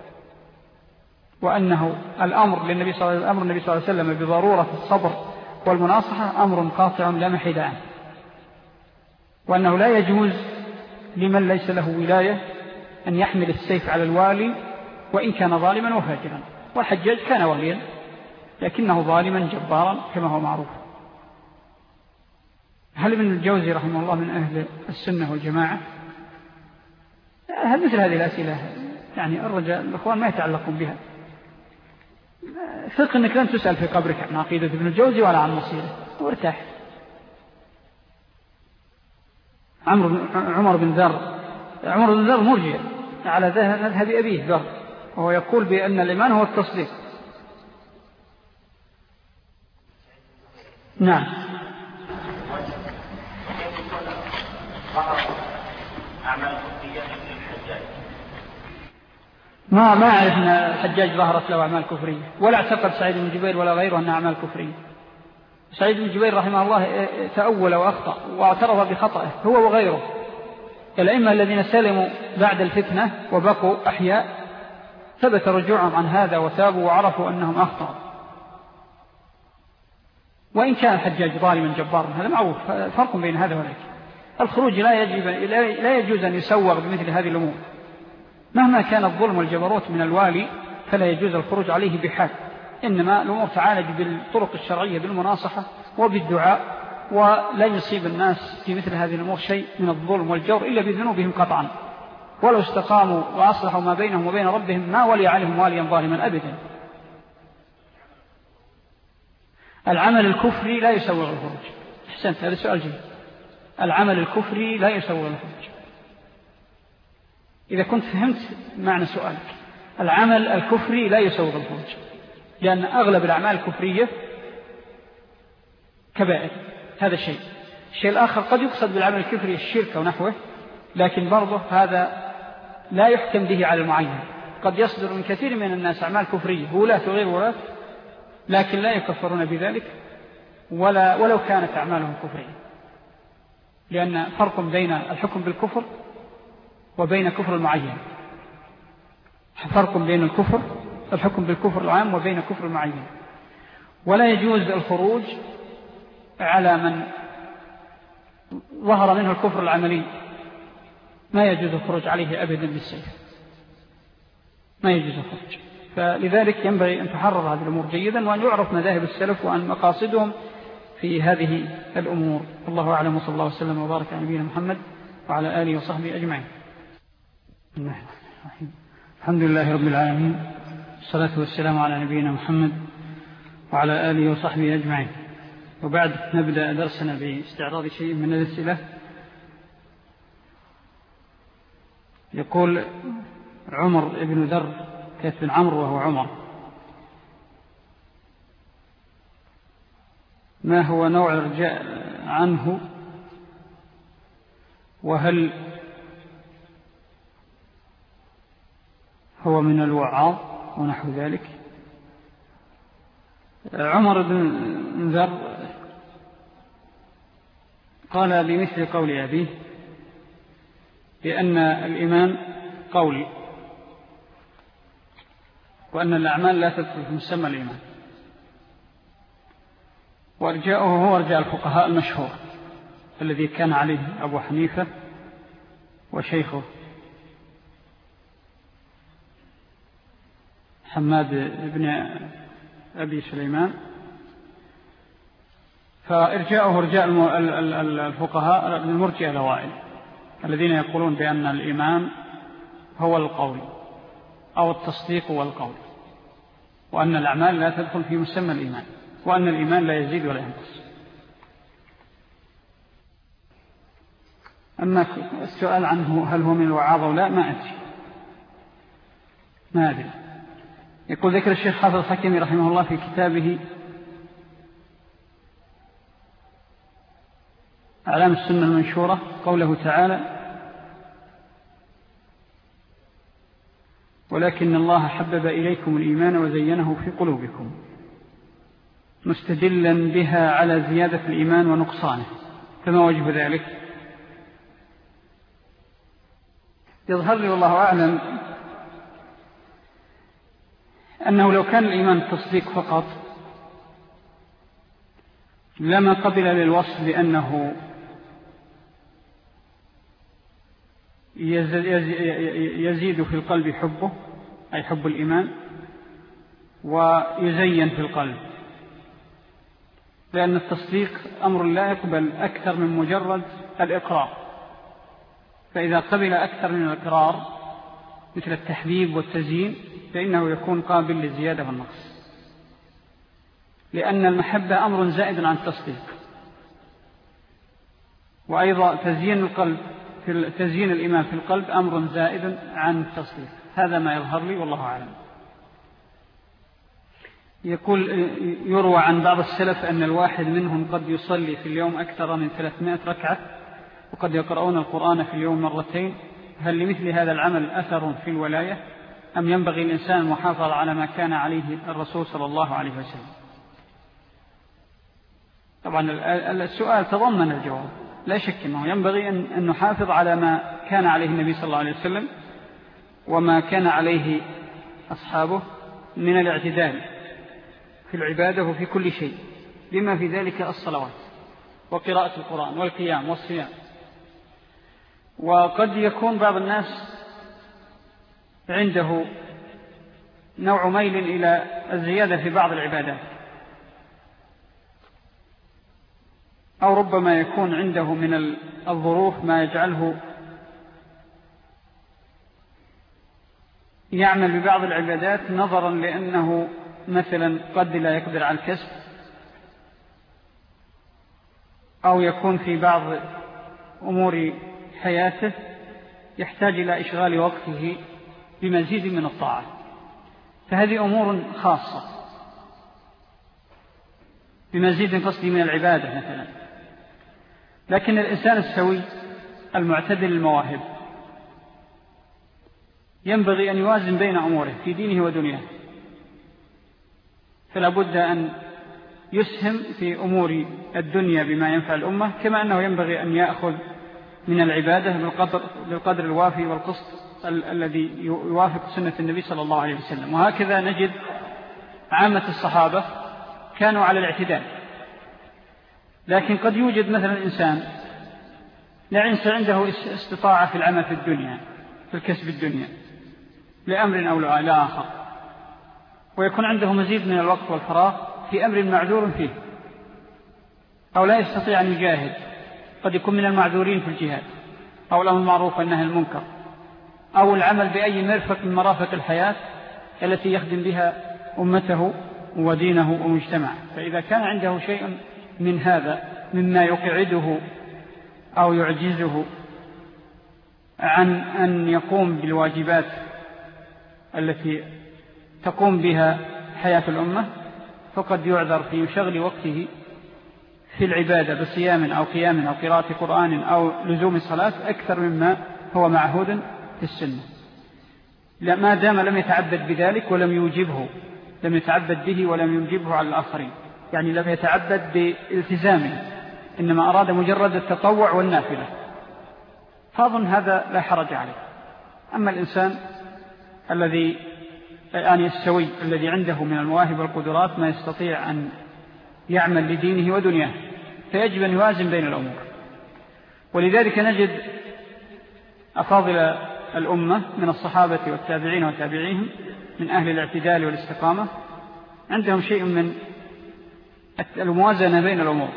وأنه الأمر للنبي صلى الله الأمر النبي صلى الله عليه وسلم بضرورة الصبر والمناصحة أمر قاطع لا محيد عنه، وأنه لا يجوز لمن ليس له ولاية أن يحمل السيف على الوالي وإن كان ظالما وفاجرا. والحجاج كان واليا لكنه ظالما جبارا كما هو معروف. هل ابن الجوزي رحمه الله من أهل السنة والجماعة؟ هل مثل هذه الأسئلة يعني الرجاء الأخوان ما يتعلقون بها. ثق أنك لن تسأل في قبرك عن عقيدة ابن الجوزي ولا عن مصيره، وارتاح. عمر بن ذر عمر بن ذر مرجع على مذهب أبيه ذر، وهو يقول بأن الإيمان هو التصديق. نعم. ما ما أعرف أن الحجاج ظهرت له أعمال كفرية، ولا اعتقد سعيد بن جبير ولا غيره أن أعمال كفرية. سعيد بن جبير رحمه الله تأول وأخطأ واعترف بخطأه هو وغيره. الأئمة الذين سلموا بعد الفتنة وبقوا أحياء ثبت رجوعهم عن هذا وتابوا وعرفوا أنهم أخطأوا. وإن كان الحجاج ظالما جبارا هذا معروف، فرق بين هذا وذاك. الخروج لا يجب لا يجوز أن يسوغ بمثل هذه الأمور، مهما كان الظلم والجبروت من الوالي فلا يجوز الخروج عليه بحال، إنما الأمور تعالج بالطرق الشرعية بالمناصحة وبالدعاء، ولا يصيب الناس في مثل هذه الأمور شيء من الظلم والجور إلا بذنوبهم قطعا، ولو استقاموا وأصلحوا ما بينهم وبين ربهم ما ولي عليهم واليا ظالما أبدا. العمل الكفري لا يسوغ الخروج. أحسنت، هذا سؤال جيد. العمل الكفري لا يسوغ الخروج. إذا كنت فهمت معنى سؤالك، العمل الكفري لا يسوغ الخروج، لأن أغلب الأعمال الكفرية كبائر، هذا شيء. الشيء الآخر قد يقصد بالعمل الكفري الشرك ونحوه، لكن برضه هذا لا يحكم به على المعين. قد يصدر من كثير من الناس أعمال كفرية ولاة وغير ولاة، لكن لا يكفرون بذلك ولا ولو كانت أعمالهم كفرية، لأن فرق بين الحكم بالكفر وبين كفر المعين. فرق بين الكفر الحكم بالكفر العام وبين كفر المعين. ولا يجوز الخروج على من ظهر منه الكفر العملي، ما يجوز الخروج عليه أبدا بالسيف، ما يجوز الخروج. فلذلك ينبغي أن تحرر هذه الأمور جيدا، وأن يعرف مذاهب السلف وأن مقاصدهم في هذه الأمور. الله أعلم، وصلى الله وسلم وبارك على نبينا محمد وعلى آله وصحبه أجمعين. الحمد لله رب العالمين، الصلاة والسلام على نبينا محمد وعلى آله وصحبه أجمعين. وبعد نبدأ درسنا باستعراض شيء من الأسئلة. يقول عمر بن ذر كاتب عمرو وهو عمر: ما هو نوع الرجاء عنه، وهل هو من الوعاظ ونحو ذلك؟ عمر بن ذر قال بمثل قول أبيه بأن الإيمان قول، وأن الأعمال لا تدخل في مسمى الإيمان. وارجاؤه هو ارجاء الفقهاء المشهور الذي كان عليه أبو حنيفة وشيخه حماد بن أبي سليمان. فارجاؤه ارجاء الفقهاء المرجئة الأوائل الذين يقولون بأن الإيمان هو القول أو التصديق والقول، وأن الأعمال لا تدخل في مسمى الإيمان، وأن الإيمان لا يزيد ولا ينقص. أما السؤال عنه هل هو من الوعاظ أو لا، ما أدري ما أدري. يقول ذكر الشيخ حافظ الحكيمي رحمه الله في كتابه أعلام السنة المنشورة قوله تعالى: ولكن الله حبب إليكم الإيمان وزينه في قلوبكم، مستدلا بها على زيادة الإيمان ونقصانه، فما وجه ذلك؟ يظهر لي والله أعلم أنه لو كان الإيمان التصديق فقط لما قبل للوصف بأنه يزيد في القلب حبه، أي حب الإيمان، ويزين في القلب، لأن التصديق أمر لا يقبل أكثر من مجرد الإقرار. فإذا قبل أكثر من الإقرار مثل التحبيب والتزيين فإنه يكون قابل للزيادة والنقص، لأن المحبة أمر زائد عن التصديق. وأيضا تزيين القلب في تزيين الإيمان في القلب أمر زائد عن التصديق. هذا ما يظهر لي والله أعلم. يقول يروى عن بعض السلف أن الواحد منهم قد يصلي في اليوم أكثر من ثلاثمائة ركعة، وقد يقرؤون القرآن في اليوم مرتين. هل لمثل هذا العمل أثر في الولاية، أم ينبغي الإنسان المحافظة على ما كان عليه الرسول صلى الله عليه وسلم؟ طبعا السؤال تضمن الجواب، لا شك أنه ينبغي أن نحافظ على ما كان عليه النبي صلى الله عليه وسلم وما كان عليه أصحابه من الاعتدال في العبادة وفي كل شيء، بما في ذلك الصلوات وقراءة القرآن والقيام والصيام. وقد يكون بعض الناس عنده نوع ميل إلى الزيادة في بعض العبادات، أو ربما يكون عنده من الظروف ما يجعله يعمل ببعض العبادات نظرا لأنه مثلا قد لا يقدر على الكسب، أو يكون في بعض أمور حياته يحتاج إلى إشغال وقته بمزيد من الطاعة، فهذه أمور خاصة بمزيد قصدي من العبادة مثلا. لكن الإنسان السوي المعتدل المواهب ينبغي أن يوازن بين أموره في دينه ودنياه، فلا بد أن يسهم في أمور الدنيا بما ينفع الأمة، كما أنه ينبغي أن يأخذ من العبادة بالقدر, بالقدر الوافي والقسط الذي يوافق سنة النبي صلى الله عليه وسلم. وهكذا نجد عامة الصحابة كانوا على الاعتدال. لكن قد يوجد مثلا إنسان ليس عنده استطاعة في العمل في الدنيا، في الكسب الدنيا لأمر أو لآخر، ويكون عنده مزيد من الوقت والفراغ في أمر معذور فيه، أو لا يستطيع أن يجاهد، قد يكون من المعذورين في الجهاد أو الأمر المعروف والنهي عن المنكر، أو العمل بأي مرفق من مرافق الحياة التي يخدم بها أمته ودينه ومجتمعه. فإذا كان عنده شيء من هذا مما يقعده أو يعجزه عن أن يقوم بالواجبات التي تقوم بها حياة الأمة، فقد يعذر في شغل وقته في العبادة بصيام أو قيام أو قراءة قرآن أو لزوم الصلاة أكثر مما هو معهود في السنة، ما دام لم يتعبد بذلك ولم يوجبه، لم يتعبد به ولم يوجبه على الآخرين، يعني لم يتعبد بالتزامه، إنما أراد مجرد التطوع والنافلة، فأظن هذا لا حرج عليه. أما الإنسان الذي يعني السوي الذي عنده من المواهب والقدرات ما يستطيع أن يعمل لدينه ودنياه، فيجب أن يوازن بين الأمور. ولذلك نجد أفاضل الأمة من الصحابة والتابعين وتابعيهم من أهل الاعتدال والاستقامة عندهم شيء من الموازنة بين الأمور،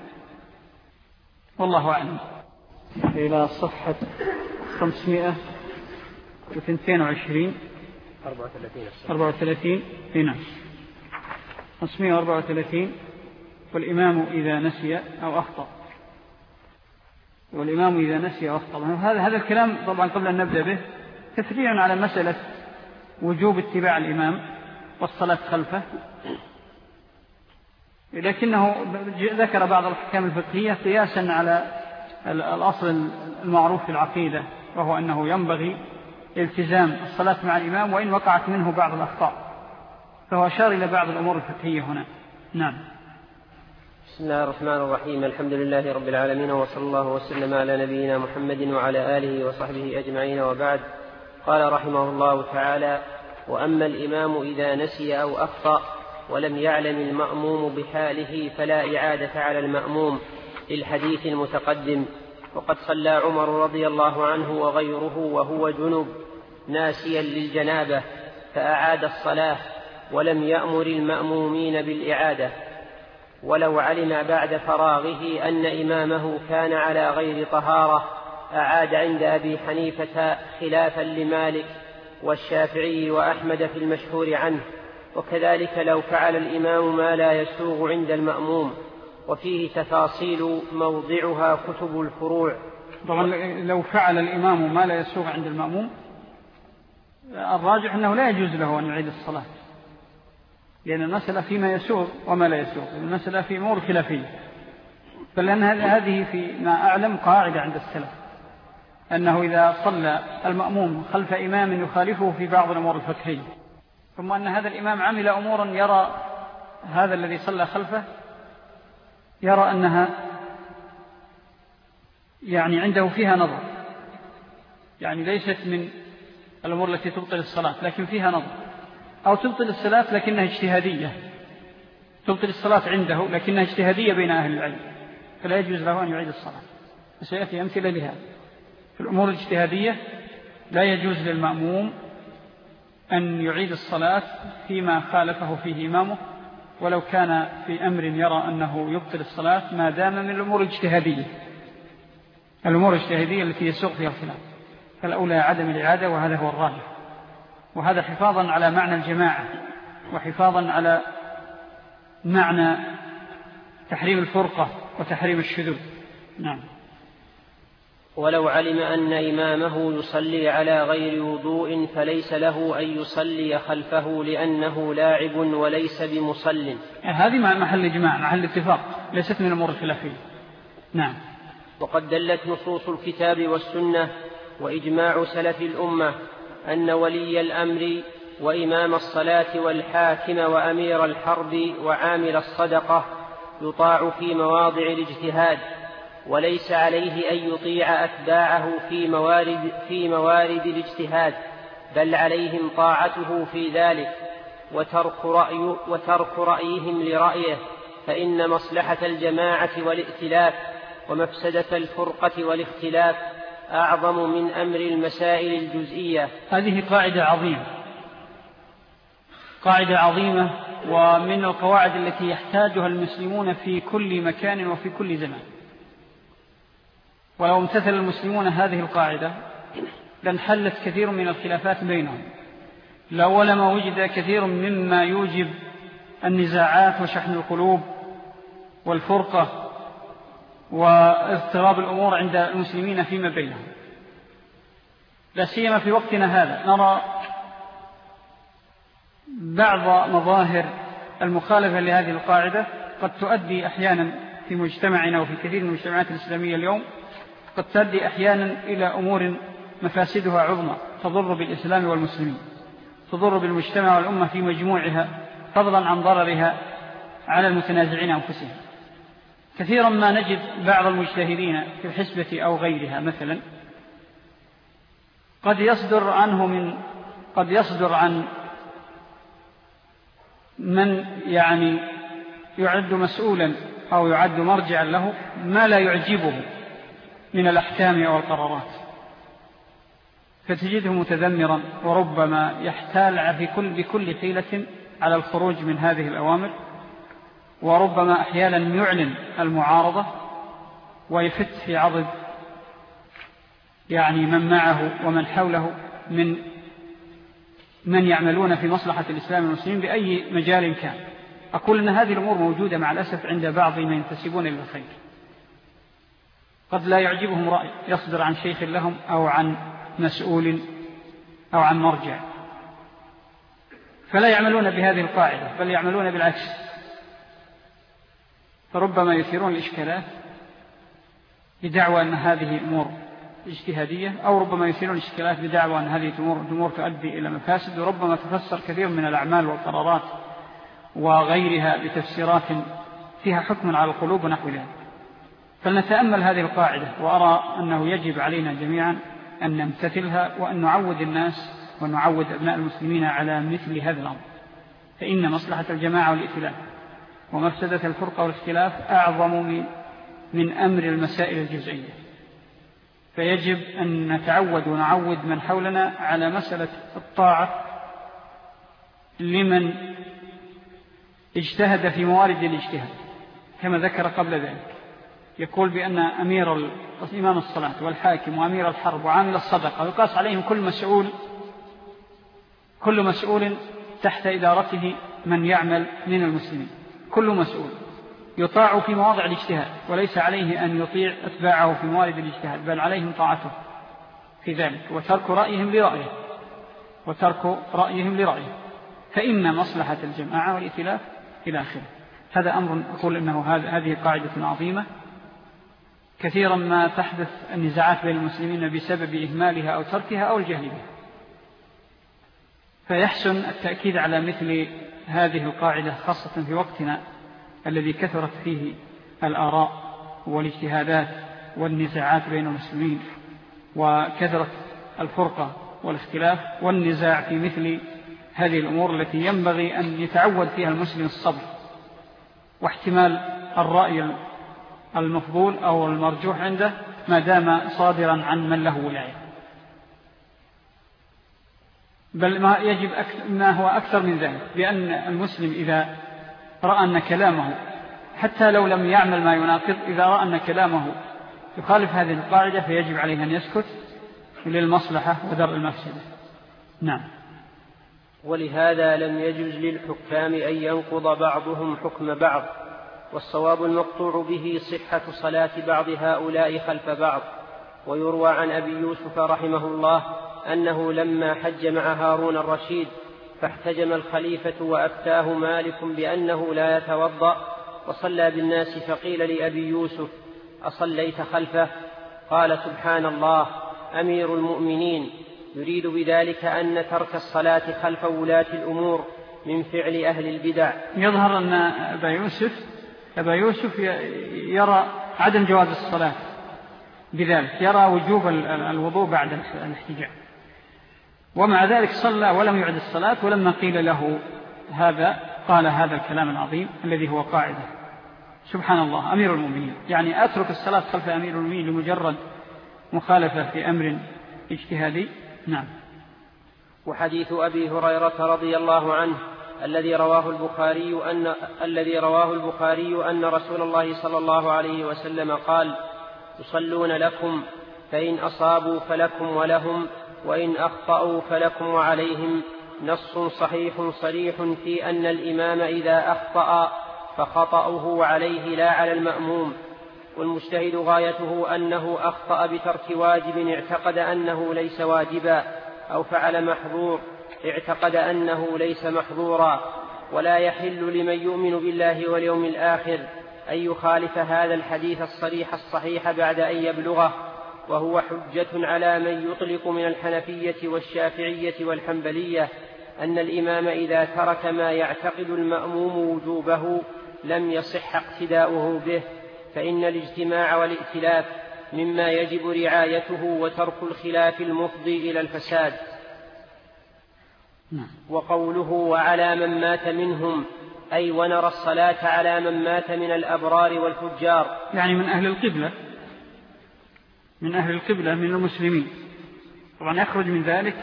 والله أعلم. إلى صفحة خمسمائة واثنين وعشرين أربعة وثلاثين هنا خمسمائة وأربعة وثلاثين. والإمام إذا نسي أو أخطأ، والإمام إذا نسي أو أخطأ. هذا هذا الكلام طبعا قبل أن نبدأ به تفريع على مسألة وجوب اتباع الإمام والصلاة خلفه، لكنه ذكر بعض الأحكام الفقهية قياسا على الأصل المعروف في العقيدة، وهو أنه ينبغي التزام الصلاة مع الإمام وإن وقعت منه بعض الأخطاء، فهو أشار إلى بعض الأمور الفقهية هنا. نعم.
بسم الله الرحمن الرحيم. الحمد لله رب العالمين، وصلى الله وسلم على نبينا محمد وعلى آله وصحبه أجمعين، وبعد. قال رحمه الله تعالى: وأما الإمام إذا نسي أو أخطأ ولم يعلم المأموم بحاله فلا إعادة على المأموم للحديث المتقدم. وقد صلى عمر رضي الله عنه وغيره وهو جنب ناسيا للجنابة فأعاد الصلاة ولم يأمر المأمومين بالإعادة، ولو علم بعد فراغه أن إمامه كان على غير طهارة أعاد عند أبي حنيفة خلافا لمالك والشافعي وأحمد في المشهور عنه. وكذلك لو فعل الإمام ما لا يسوغ عند المأموم، وفيه تفاصيل موضعها كتب الفروع.
طبعا لو فعل الإمام ما لا يسوغ عند المأموم، الراجح أنه لا يجوز له أن يعيد الصلاة، لأن المسألة فيما يسوغ وما لا يسوغ، المسألة في أمور خلافية. فلأن هذه في ما أعلم قاعدة عند السلف، أنه إذا صلى المأموم خلف إمام يخالفه في بعض الأمور الفقهية، ثم أن هذا الإمام عمل أمورا يرى هذا الذي صلى خلفه يرى أنها يعني عنده فيها نظر، يعني ليست من الأمور التي تبطل الصلاة لكن فيها نظر، أو تبطل الصلاة لكنها اجتهادية، تبطل الصلاة عنده لكنها اجتهادية بين أهل العلم، فلا يجوز له أن يعيد الصلاة. وسيأتي أمثلة لها. في الأمور الاجتهادية لا يجوز للمأموم أن يعيد الصلاة فيما خالفه فيه إمامه، ولو كان في أمر يرى أنه يبطل الصلاة ما دام من الأمور الاجتهادية، الأمور الاجتهادية التي يسوق فيها الخلاف، فالأولى عدم الإعادة، وهذا هو الراجح. وهذا حفاظا على معنى الجماعة، وحفاظا على معنى تحريم الفرقة وتحريم الشذوذ. نعم.
ولو علم أن إمامه يصلي على غير وضوء فليس له أن يصلي خلفه لأنه لاعب وليس بمصل.
هذه محل إجماع، محل اتفاق، ليست من الأمور الخلافية. نعم.
وقد دلت نصوص الكتاب والسنة وإجماع سلف الأمة أن ولي الأمر وإمام الصلاة والحاكم وأمير الحرب وعامل الصدقة يطاع في مواضع الاجتهاد، وليس عليه أن يطيع أتباعه في موارد, في موارد الاجتهاد، بل عليهم طاعته في ذلك وترك, رأي وترك رأيهم لرأيه، فإن مصلحة الجماعة والائتلاف ومفسدة الفرقة والاختلاف أعظم من أمر المسائل الجزئية.
هذه قاعدة عظيمة، قاعدة عظيمة، ومن القواعد التي يحتاجها المسلمون في كل مكان وفي كل زمان. ولو امتثل المسلمون هذه القاعدة لانحلت كثير من الخلافات بينهم، لولما وجد كثير مما يوجب النزاعات وشحن القلوب والفرقة واضطراب الأمور عند المسلمين فيما بينهم، لا سيما في وقتنا هذا نرى بعض مظاهر المخالفة لهذه القاعدة قد تؤدي أحيانا في مجتمعنا وفي كثير من المجتمعات الإسلامية اليوم قد تؤدي أحيانا إلى أمور مفاسدها عظمى تضر بالإسلام والمسلمين، تضر بالمجتمع والأمة في مجموعها، فضلا عن ضررها على المتنازعين أنفسهم. كثيرا ما نجد بعض المجتهدين في الحسبة أو غيرها مثلا قد يصدر عنه من قد يصدر عن من يعني يعد مسؤولا أو يعد مرجعا له ما لا يعجبه من الأحكام أو القرارات، فتجده متذمرا وربما يحتال في كل بكل حيلة على الخروج من هذه الأوامر، وربما أحيانا يعلن المعارضة ويفت في عضد يعني من معه ومن حوله من من يعملون في مصلحة الإسلام والمسلمين بأي مجال كان. أقول أن هذه الأمور موجودة مع الأسف عند بعض من ينتسبون إلى الخير، قد لا يعجبهم رأي يصدر عن شيخ لهم أو عن مسؤول أو عن مرجع فلا يعملون بهذه القاعدة بل يعملون بالعكس، فربما يثيرون الإشكالات بدعوى أن هذه أمور اجتهادية، أو ربما يثيرون الإشكالات بدعوى أن هذه أمور تؤدي إلى مفاسد، وربما تفسر كثير من الأعمال والقرارات وغيرها بتفسيرات فيها حكم على القلوب ونحو ذلك. فلنتأمل هذه القاعدة، وأرى أنه يجب علينا جميعا أن نمتثلها وأن نعود الناس ونعود أبناء المسلمين على مثل هذا الأمر، فإن مصلحة الجماعة والائتلاف ومفسدة الفرقة والاختلاف أعظم من أمر المسائل الجزئية، فيجب أن نتعود ونعود من حولنا على مسألة الطاعة لمن اجتهد في موارد الاجتهاد، كما ذكر قبل ذلك يقول بأن أمير إمام الصلاة والحاكم وأمير الحرب وعامل الصدقة يقاس عليهم كل مسؤول كل مسؤول تحت إدارته من يعمل من المسلمين، كل مسؤول يطاع في مواضع الاجتهاد، وليس عليه أن يطيع أتباعه في موارد الاجتهاد، بل عليهم طاعته في ذلك وترك رأيهم لرأيه وترك رأيهم لرأيه فإن مصلحة الجماعة والائتلاف إلى آخره. هذا أمر أقول أنه هذه قاعدة عظيمة كثيرا ما تحدث النزاعات بين المسلمين بسبب إهمالها أو تركها أو الجهل بها، فيحسن التأكيد على مثل هذه القاعدة خاصة في وقتنا الذي كثرت فيه الآراء والاجتهادات والنزاعات بين المسلمين، وكثرت الفرقة والاختلاف والنزاع في مثل هذه الأمور التي ينبغي أن يتعود فيها المسلم الصبر واحتمال الرأي المفضول أو المرجوح عنده ما دام صادرا عن من له ولاية، بل ما يجب ما هو أكثر من ذلك، بأن المسلم إذا رأى أن كلامه حتى لو لم يعمل ما يناقض، إذا رأى أن كلامه يخالف هذه القاعدة فيجب عليه أن يسكت للمصلحة ودرء المفسدة. نعم.
ولهذا لم يجوز للحكام أن ينقض بعضهم حكم بعض، والصواب المقطوع به صحة صلاة بعض هؤلاء خلف بعض. ويروى عن أبي يوسف رحمه الله أنه لما حج مع هارون الرشيد فاحتجم الخليفة وأفتاه مالك بأنه لا يتوضأ وصلى بالناس، فقيل لأبي يوسف: أصليت خلفه؟ قال: سبحان الله، أمير المؤمنين، يريد بذلك أن ترك الصلاة خلف ولاة الأمور من فعل أهل البدع.
يظهر أن أبا يوسف أبا يوسف يرى عدم جواز الصلاة بذلك، يرى وجوب الوضوء بعد الاحتجاج، ومع ذلك صلى ولم يعد الصلاة، ولما قيل له هذا قال هذا الكلام العظيم الذي هو قاعدة: سبحان الله أمير المؤمنين، يعني أترك الصلاة خلف أمير المؤمنين لمجرد مخالفة في أمر اجتهادي. نعم.
وحديث أبي هريرة رضي الله عنه الذي رواه البخاري أن الذي رواه البخاري أن رسول الله صلى الله عليه وسلم قال: يصلون لكم، فإن أصابوا فلكم ولهم، وإن أخطأوا فلكم وعليهم، نص صحيح صريح في أن الإمام إذا أخطأ فخطأه عليه لا على المأموم. والمجتهد غايته أنه أخطأ بترك واجب اعتقد أنه ليس واجبا، أو فعل محظور اعتقد أنه ليس محظورا. ولا يحل لمن يؤمن بالله واليوم الآخر أن يخالف هذا الحديث الصريح الصحيح بعد أن يبلغه، وهو حجة على من يطلق من الحنفية والشافعية والحنبلية أن الإمام إذا ترك ما يعتقد المأموم وجوبه لم يصح اقتداؤه به، فإن الاجتماع والائتلاف مما يجب رعايته وترك الخلاف المفضي إلى الفساد. وقوله وعلى من مات منهم أي ونرى الصلاة على من مات من الأبرار والفجار،
يعني من أهل القبلة، من أهل القبلة من المسلمين. طبعا يخرج من ذلك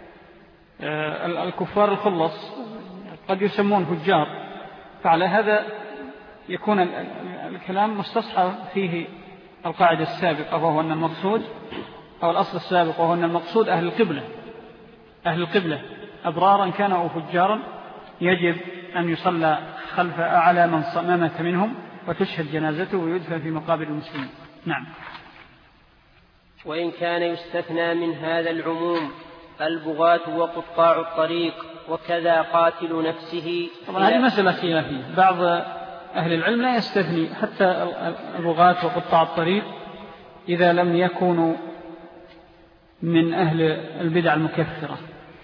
الكفار الخلص قد يسمون فجار، فعلى هذا يكون الكلام مستصحب فيه القاعدة السابقة، وهو أن المقصود أو الأصل السابق وهو أن المقصود أهل القبلة، أهل القبلة أبرارا كانوا أو فجارا يجب أن يصلى خلف أعلى من مات منهم وتشهد جنازته ويدفن في مقابر المسلمين. نعم.
وإن كان يستثنى من هذا العموم البغاة وقطاع الطريق وكذا قاتل نفسه.
طبعا هذه مسألة خلافية، بعض أهل العلم لا يستثني حتى البغاة وقطاع الطريق إذا لم يكونوا من أهل البدع المكفرة،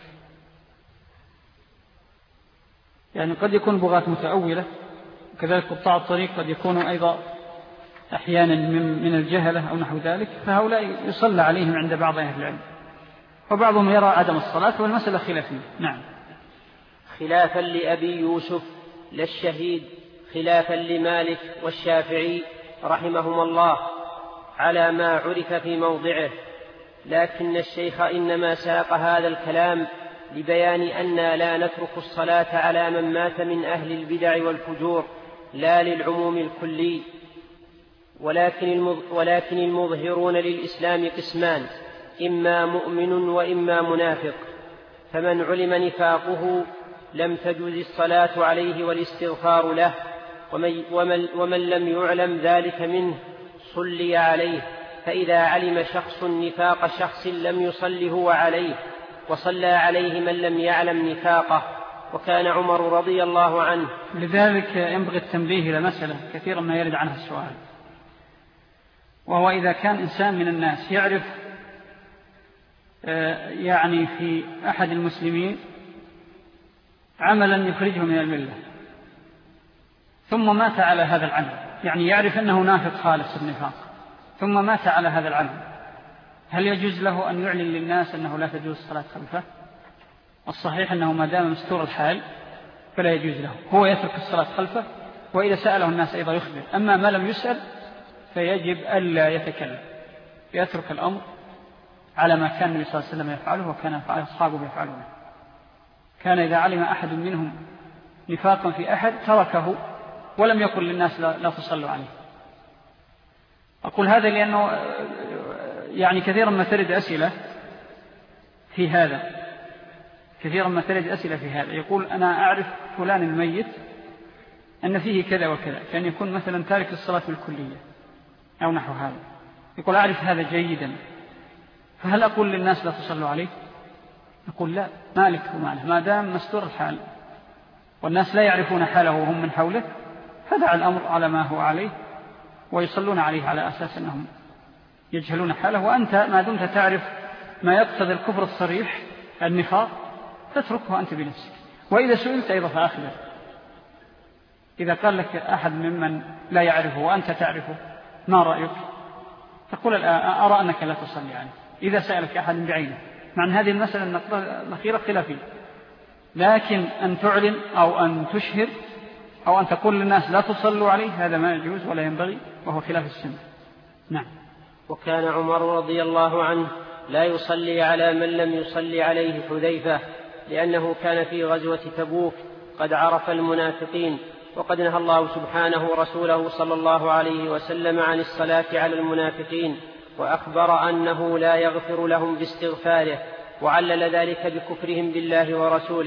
يعني قد يكون بغاة متأولة، وكذلك قطاع الطريق قد يكونوا أيضا أحيانا من الجهلة أو نحو ذلك، فهؤلاء يصلى عليهم عند بعض أهل العلم، وبعضهم يرى عدم الصلاة، والمسألة خلافية. نعم.
خلافا لأبي يوسف للشهيد، خلافا لمالك والشافعي رحمهما الله على ما عرف في موضعه، لكن الشيخ إنما ساق هذا الكلام لبيان أن لا نترك الصلاة على من مات من أهل البدع والفجور، لا للعموم الكلي. ولكن المظهرون للإسلام قسمان، إما مؤمن وإما منافق، فمن علم نفاقه لم تجوز الصلاة عليه والاستغفار له، ومن, ومن, ومن لم يعلم ذلك منه صلي عليه. فإذا علم شخص نفاق شخص لم يصل هو عليه، وصلى عليه من لم يعلم نفاقه، وكان عمر رضي الله عنه.
لذلك ينبغي التنبيه إلى مسألة كثيرا ما يرد عنها السؤال، وهو إذا كان إنسان من الناس يعرف يعني في أحد المسلمين عملا يخرجه من الملة ثم مات على هذا العمل، يعني يعرف أنه نافق خالص النفاق ثم مات على هذا العمل، هل يجوز له أن يعلن للناس أنه لا تجوز الصلاة خلفه؟ الصحيح أنه ما دام مستور الحال فلا يجوز له، هو يترك الصلاة خلفه، وإذا سأله الناس أيضا يخبر. أما ما لم يسأل فيجب ألا يتكلم، يترك الأمر على ما كان النبي صلى الله عليه وسلم يفعله وكان أصحابه يفعلونه. كان إذا علم أحد منهم نفاقا في أحد تركه ولم يقل للناس لا, لا تصلوا عليه. أقول هذا لأنه يعني كثيرا ما ترد أسئلة في هذا، كثيرا ما ترد أسئلة في هذا، يقول أنا أعرف فلان الميت أن فيه كذا وكذا، كان يكون مثلا تارك الصلاة بالكلية أو نحو هذا، يقول أعرف هذا جيدا، فهل أقول للناس لا تصلوا عليه؟ نقول لا، مالك وماله، ما دام مستور الحال والناس لا يعرفون حاله وهم من حوله فدع الأمر على ما هو عليه، ويصلون عليه على أساس أنهم يجهلون حاله، وأنت ما دمت تعرف ما يقتضي الكفر الصريح النفاق تتركه أنت بنفسك. وإذا سئلت أيضا فأخبر، إذا قال لك أحد ممن لا يعرفه وأنت تعرفه ما رأيك؟ تقول أرى أنك لا تصلي عليه، إذا سألك أحد بعينه، مع أن هذه المسألة الأخيرة خلافية، لكن أن تعلن أو أن تشهر أو أن تقول للناس لا تصلوا عليه هذا ما يجوز ولا ينبغي، وهو خلاف السنة. نعم.
وكان عمر رضي الله عنه لا يصلي على من لم يصلي عليه حذيفة، لأنه كان في غزوة تبوك قد عرف المنافقين، وقد نهى الله سبحانه رسوله صلى الله عليه وسلم عن الصلاة على المنافقين، وأخبر أنه لا يغفر لهم باستغفاره، وعلل ذلك بكفرهم بالله ورسوله،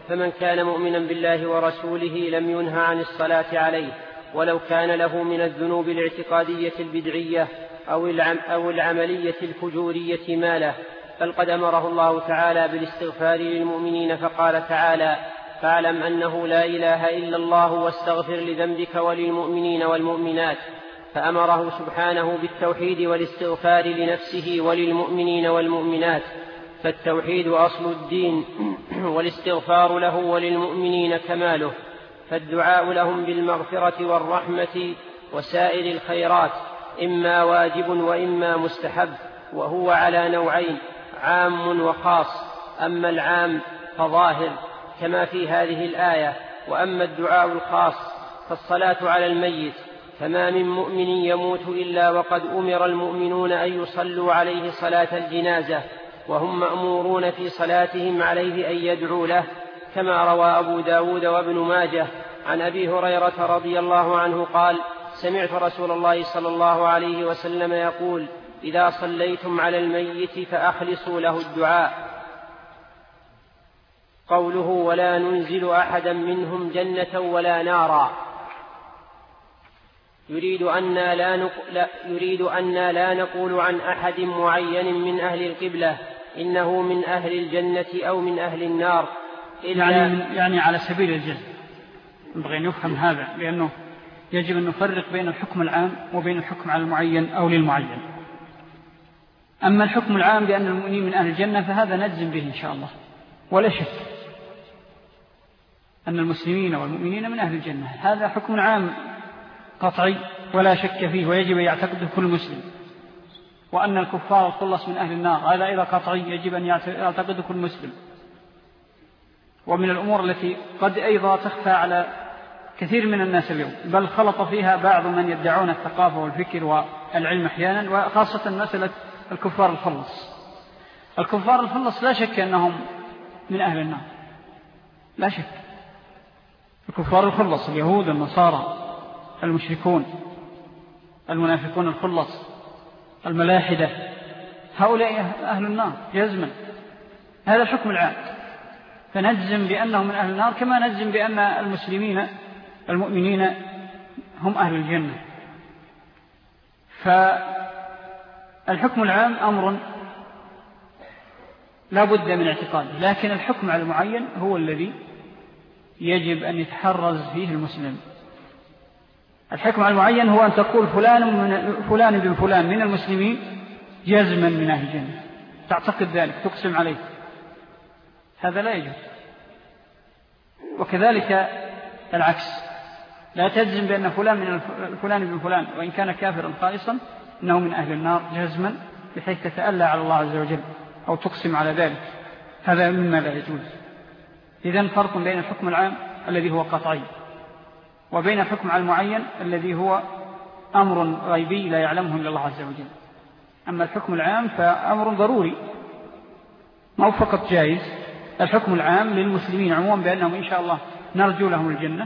فمن كان مؤمنا بالله ورسوله لم ينه عن الصلاة عليه ولو كان له من الذنوب الاعتقادية البدعية أو العملية الفجورية ما له، بل قد أمره الله تعالى بالاستغفار للمؤمنين فقال تعالى: فاعلم أنه لا إله إلا الله واستغفر لذنبك وللمؤمنين والمؤمنات، فأمره سبحانه بالتوحيد والاستغفار لنفسه وللمؤمنين والمؤمنات، فالتوحيد أصل الدين والاستغفار له وللمؤمنين كماله، فالدعاء لهم بالمغفرة والرحمة وسائر الخيرات إما واجب وإما مستحب، وهو على نوعين: عام وخاص. أما العام فظاهر كما في هذه الآية، وأما الدعاء الخاص فالصلاة على الميت، فما من مؤمن يموت إلا وقد أمر المؤمنون أن يصلوا عليه صلاة الجنازة، وهم مأمورون في صلاتهم عليه أن يدعوا له، كما روى أبو داود وابن ماجه عن أبي هريرة رضي الله عنه قال: سمعت رسول الله صلى الله عليه وسلم يقول: إذا صليتم على الميت فأخلصوا له الدعاء. قوله: ولا ننزل أحدا منهم جنة ولا نارا، يريد أن لا, نق... لا يريد أن لا نقول عن أحد معين من أهل القبلة إنه من أهل الجنة أو من أهل النار،
إلا يعني, يعني على سبيل الجزم. ينبغي أن يفهم هذا، لأنه يجب أن نفرق بين الحكم العام وبين الحكم على المعين أو للمعين. أما الحكم العام بأن المؤمنين من أهل الجنة فهذا نجزم به إن شاء الله، ولا شك أن المسلمين والمؤمنين من أهل الجنة، هذا حكم عام قطعي ولا شك فيه، ويجب أن يعتقده كل مسلم. وأن الكفار الخلص من أهل النار، هذا إذا قطعي يجب أن يعتقده كل مسلم. ومن الأمور التي قد أيضا تخفى على كثير من الناس اليوم، بل خلط فيها بعض من يدعون الثقافة والفكر والعلم أحيانا، وخاصة مسألة الكفار الخلص. الكفار الخلص لا شك أنهم من أهل النار، لا شك. الكفار الخلص، اليهود، النصارى، المشركون، المنافقون الخلص، الملاحدة، هؤلاء أهل النار جزما. هذا الحكم العام، فنجزم بأنهم من أهل النار كما نجزم بأن المسلمين المؤمنين هم أهل الجنة. فالحكم العام أمر لا بد من اعتقاده، لكن الحكم على المعين هو الذي يجب أن يتحرز فيه المسلم. الحكم على المعين هو أن تقول فلان من فلان بن فلان من المسلمين جزما من أهل الجنة، تعتقد ذلك، تقسم عليه، هذا لا يجوز. وكذلك العكس، لا تجزم بأن فلان من فلان بن فلان وإن كان كافرا خالصا إنه من أهل النار جزما، بحيث تتألى على الله عز وجل أو تقسم على ذلك، هذا مما لا يجوز. إذن فرق بين الحكم العام الذي هو قطعي وبين الحكم على المعين الذي هو أمر غيبي لا يعلمه إلا الله عز وجل. أما الحكم العام فأمر ضروري، ما هو فقط جائز. الحكم العام للمسلمين عموما بأنهم إن شاء الله نرجو لهم الجنة،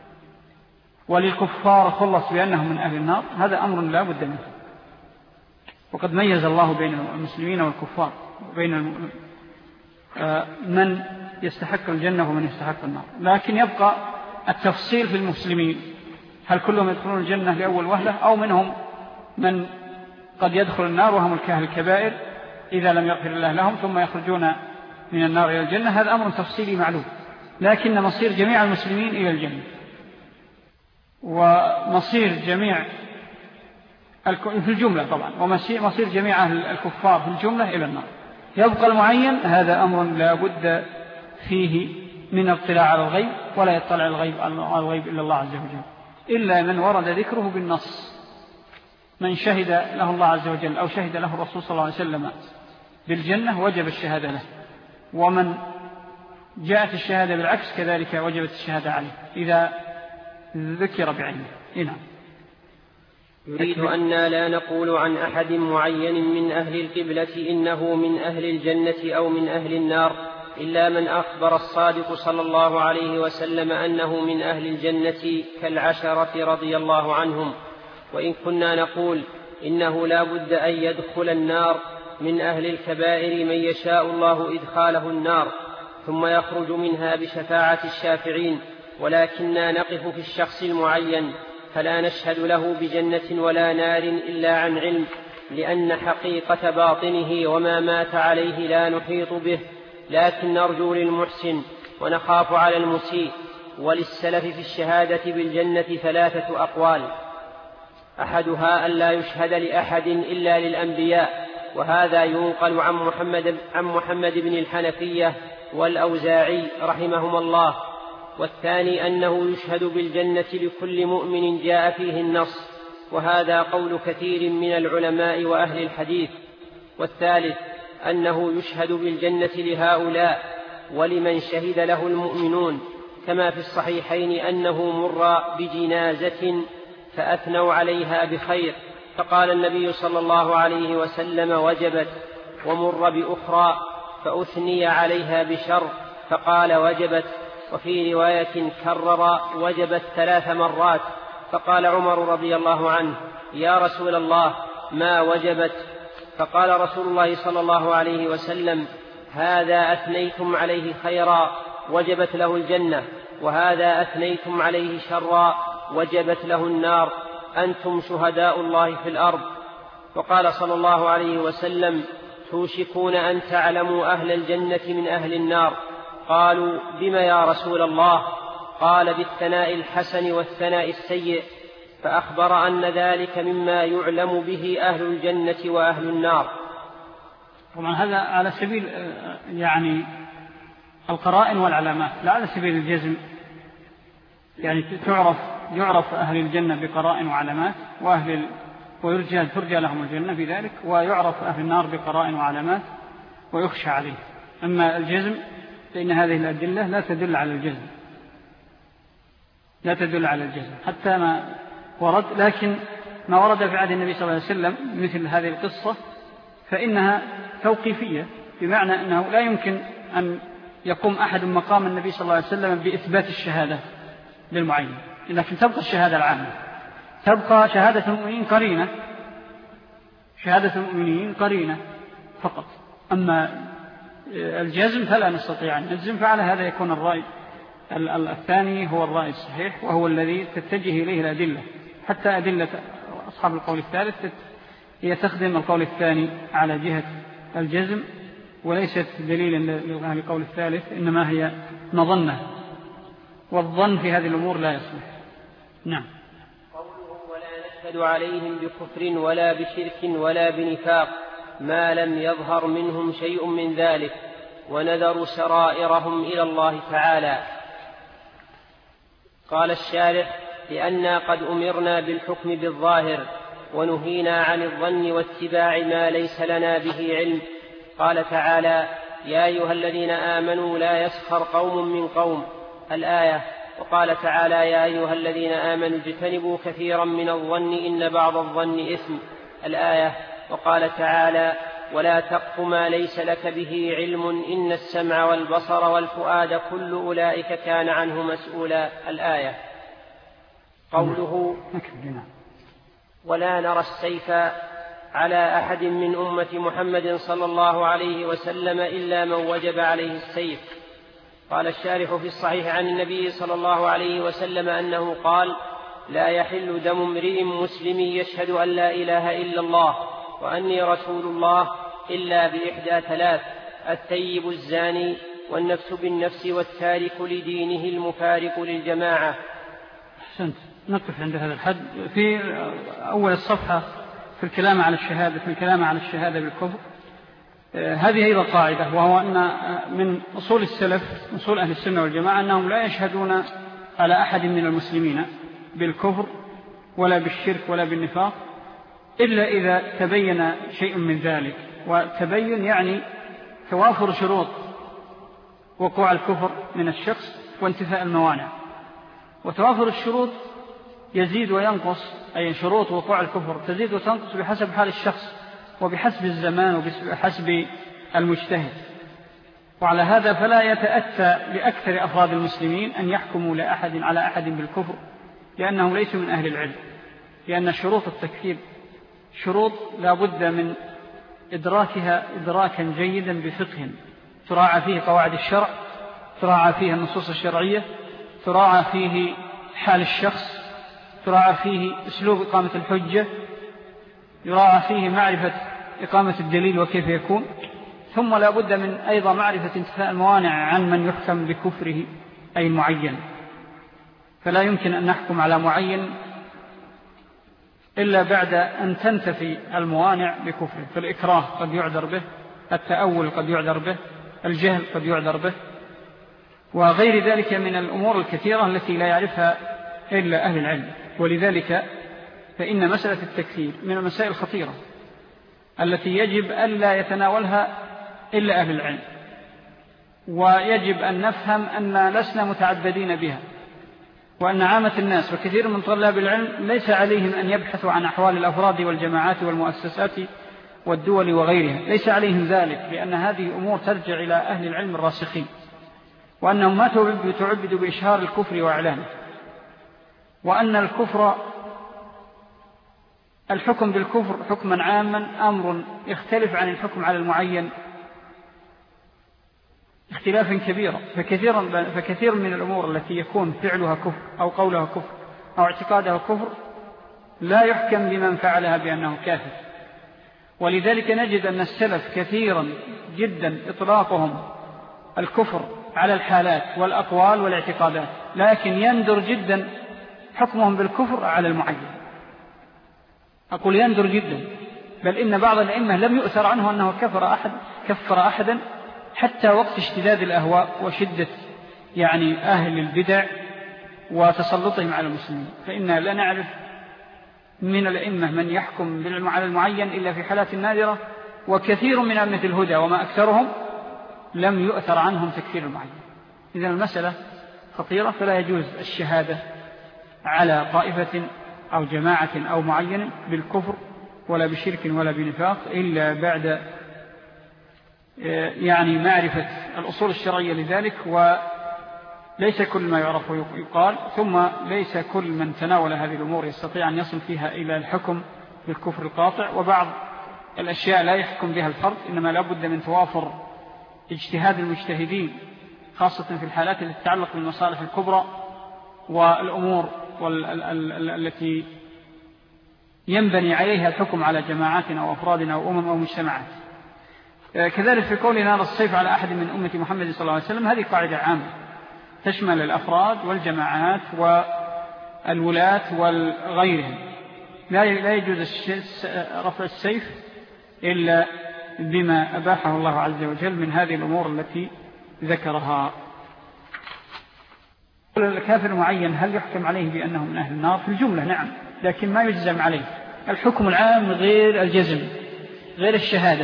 وللكفار خلص بأنهم من أهل النار، هذا أمر لا بد منه. وقد ميز الله بين المسلمين والكفار، وبين من يستحق الجنة ومن يستحق النار. لكن يبقى التفصيل في المسلمين، هل كلهم يدخلون الجنة لأول وهلة، أو منهم من قد يدخل النار وهم الكاهل الكبائر إذا لم يغفر الله لهم ثم يخرجون من النار إلى الجنة. هذا أمر تفصيلي معلوم، لكن مصير جميع المسلمين إلى الجنة، ومصير جميع في الجملة طبعا، ومصير جميع الكفار في الجملة إلى النار. يبقى المعين، هذا أمر لا بد فيه من الاطلاع على الغيب، ولا يطلع الغيب على الغيب إلا الله عز وجل، إلا من ورد ذكره بالنص، من شهد له الله عز وجل أو شهد له الرسول صلى الله عليه وسلم بالجنة وجب الشهادة له، ومن جاءت الشهادة بالعكس كذلك وجبت الشهادة عليه إذا ذكر بعينه. نعم.
يريد أن لا نقول عن أحد معين من أهل القبلة إنه من أهل الجنة أو من أهل النار، إلا من أخبر الصادق صلى الله عليه وسلم أنه من أهل الجنة كالعشرة رضي الله عنهم. وإن كنا نقول إنه لا بد أن يدخل النار من أهل الكبائر من يشاء الله إدخاله النار، ثم يخرج منها بشفاعة الشافعين، ولكننا نقف في الشخص المعين فلا نشهد له بجنة ولا نار إلا عن علم، لأن حقيقة باطنه وما مات عليه لا نحيط به، لكن نرجو للمحسن ونخاف على المسيء. وللسلف في الشهادة بالجنة ثلاثة أقوال: أحدها أن لا يشهد لأحد إلا للأنبياء، وهذا ينقل عن محمد, عن محمد بن الحنفية والأوزاعي رحمهما الله. والثاني أنه يشهد بالجنة لكل مؤمن جاء فيه النص، وهذا قول كثير من العلماء وأهل الحديث. والثالث أنه يشهد بالجنة لهؤلاء ولمن شهد له المؤمنون، كما في الصحيحين أنه مر بجنازة فأثنوا عليها بخير فقال النبي صلى الله عليه وسلم وجبت، ومر بأخرى فأثني عليها بشر فقال وجبت. وفي رواية كرر وجبت ثلاث مرات، فقال عمر رضي الله عنه يا رسول الله ما وجبت؟ فقال رسول الله صلى الله عليه وسلم هذا أثنيتم عليه خيرا وجبت له الجنة، وهذا أثنيتم عليه شرا وجبت له النار، أنتم شهداء الله في الأرض. وقال صلى الله عليه وسلم توشكون أن تعلموا أهل الجنة من أهل النار. قالوا بما يا رسول الله؟ قال بالثناء الحسن والثناء السيء، فأخبر أن ذلك مما يعلم به أهل الجنة وأهل النار.
طبعا هذا على سبيل يعني القرائن والعلامات، لا على سبيل الجزم، يعني تعرف يعرف أهل الجنة بقرائن وعلامات، وأهل ويرجى ترجى لهم الجنة بذلك، ويعرف أهل النار بقرائن وعلامات ويخشى عليه. أما الجزم فإن هذه الأدلة لا تدل على الجزم، لا تدل على الجزم حتى ما ورد. لكن ما ورد في عهد النبي صلى الله عليه وسلم مثل هذه القصة فإنها توقيفية، بمعنى أنه لا يمكن أن يقوم أحد مقام النبي صلى الله عليه وسلم بإثبات الشهادة للمعين، لكن تبقى الشهادة العامة، تبقى شهادة المؤمنين قرينة، شهادة المؤمنين قرينة فقط. أما الجزم فلا نستطيع أن نجزم، فعلى هذا يكون الرأي الثاني هو الرأي الصحيح، وهو الذي تتجه إليه الأدلة، حتى أدلة أصحاب القول الثالث هي تخدم القول الثاني على جهة الجزم، وليست دليلا للقول الثالث، إنما هي مظنة، والظن في هذه الأمور لا يصلح. نعم.
قوله ولا نشهد عليهم بكفر ولا بشرك ولا بنفاق ما لم يظهر منهم شيء من ذلك، ونذر سرائرهم إلى الله تعالى. قال الشارح لأننا قد أمرنا بالحكم بالظاهر ونهينا عن الظن واتباع ما ليس لنا به علم. قال تعالى يا أيها الذين آمنوا لا يسخر قوم من قوم الآية. وقال تعالى يا أيها الذين آمنوا اجتنبوا كثيرا من الظن إن بعض الظن إثم الآية. وقال تعالى ولا تقف ما ليس لك به علم إن السمع والبصر والفؤاد كل أولئك كان عنه مسؤولا الآية. قوله ولا نرى السيف على أحد من أمة محمد صلى الله عليه وسلم إلا من وجب عليه السيف. قال الشارح في الصحيح عن النبي صلى الله عليه وسلم أنه قال لا يحل دم امرئ مسلم يشهد أن لا إله إلا الله وأني رسول الله إلا بإحدى ثلاث: الثيب الزاني والنفس بالنفس والتارك لدينه المفارق للجماعة.
أحسنت. نقف عند هذا الحد. في أول الصفحة في الكلام على الشهادة في الكلام على الشهادة بالكفر هذه أيضا قاعدة، وهو أن من أصول السلف أصول أهل السنة والجماعة أنهم لا يشهدون على أحد من المسلمين بالكفر ولا بالشرك ولا بالنفاق إلا إذا تبين شيء من ذلك. وتبين يعني توافر شروط وقوع الكفر من الشخص وانتفاء الموانع. وتوافر الشروط يزيد وينقص، أي شروط وقوع الكفر تزيد وتنقص بحسب حال الشخص وبحسب الزمان وبحسب المجتهد. وعلى هذا فلا يتأتى لأكثر أفراد المسلمين أن يحكموا لأحد على أحد بالكفر، لأنهم ليسوا من أهل العلم، لأن شروط التكفير شروط لا بد من إدراكها إدراكا جيدا بفقه تراعى فيه قواعد الشرع تراعى فيه النصوص الشرعية، تراعى فيه حال الشخص، تراعى فيه أسلوب إقامة الحجة، يراعى فيه معرفة إقامة الدليل وكيف يكون. ثم لا بد من أيضا معرفة انتفاء الموانع عن من يحكم بكفره أي معين، فلا يمكن أن نحكم على معين إلا بعد أن تنتفي الموانع بكفره. فالإكراه قد يعذر به، التأول قد يعذر به، الجهل قد يعذر به، وغير ذلك من الأمور الكثيرة التي لا يعرفها إلا أهل العلم. ولذلك فإن مسألة التكفير من المسائل الخطيرة التي يجب ألا يتناولها إلا أهل العلم، ويجب أن نفهم أن لسنا متعبدين بها، وأن عامة الناس وكثير من طلاب العلم ليس عليهم أن يبحثوا عن أحوال الأفراد والجماعات والمؤسسات والدول وغيرها، ليس عليهم ذلك، لأن هذه أمور ترجع إلى أهل العلم الراسخين، وأنهم ما تعبدوا بإشهار الكفر وإعلانه، وأن الكفر الحكم بالكفر حكما عاما أمر يختلف عن الحكم على المعين اختلافا كبيرا. فكثيرا فكثير من الأمور التي يكون فعلها كفر أو قولها كفر أو اعتقادها كفر لا يحكم لمن فعلها بأنه كافر. ولذلك نجد أن السلف كثيرا جدا إطلاقهم الكفر على الحالات والأقوال والاعتقادات، لكن يندر جدا حكمهم بالكفر على المعين. أقول يندر جدا، بل إن بعض الأئمة لم يؤثر عنه أنه كفر أحد كفر أحدا حتى وقت اشتداد الأهواء وشدة يعني أهل البدع وتسلطهم على المسلمين. فإننا لا نعرف من الأئمة من يحكم على المعين إلا في حالات نادرة، وكثير من أئمة الهدى وما أكثرهم لم يؤثر عنهم تكفير المعين. إذن المسألة خطيرة، فلا يجوز الشهادة على طائفة أو جماعة أو معين بالكفر ولا بشرك ولا بنفاق إلا بعد يعني معرفة الأصول الشرعية لذلك، وليس كل ما يعرف يقال، ثم ليس كل من تناول هذه الأمور يستطيع أن يصل فيها إلى الحكم بالكفر القاطع. وبعض الأشياء لا يحكم بها الفرد، إنما لا بد من توافر اجتهاد المجتهدين، خاصة في الحالات التي تتعلق بالمصالح الكبرى والأمور التي ينبني عليها الحكم على جماعات أو أفراد أو أمم أو مجتمعات. كذلك في قول نار السيف على أحد من أمة محمد صلى الله عليه وسلم، هذه قاعدة عامة تشمل الأفراد والجماعات والولاة وغيرهم. لا يجوز رفع السيف إلا بما أباحه الله عز وجل من هذه الأمور التي ذكرها. الكافر معين هل يحكم عليه بأنه من أهل النار؟ في الجملة نعم، لكن ما يجزم عليه. الحكم العام غير الجزم، غير الشهادة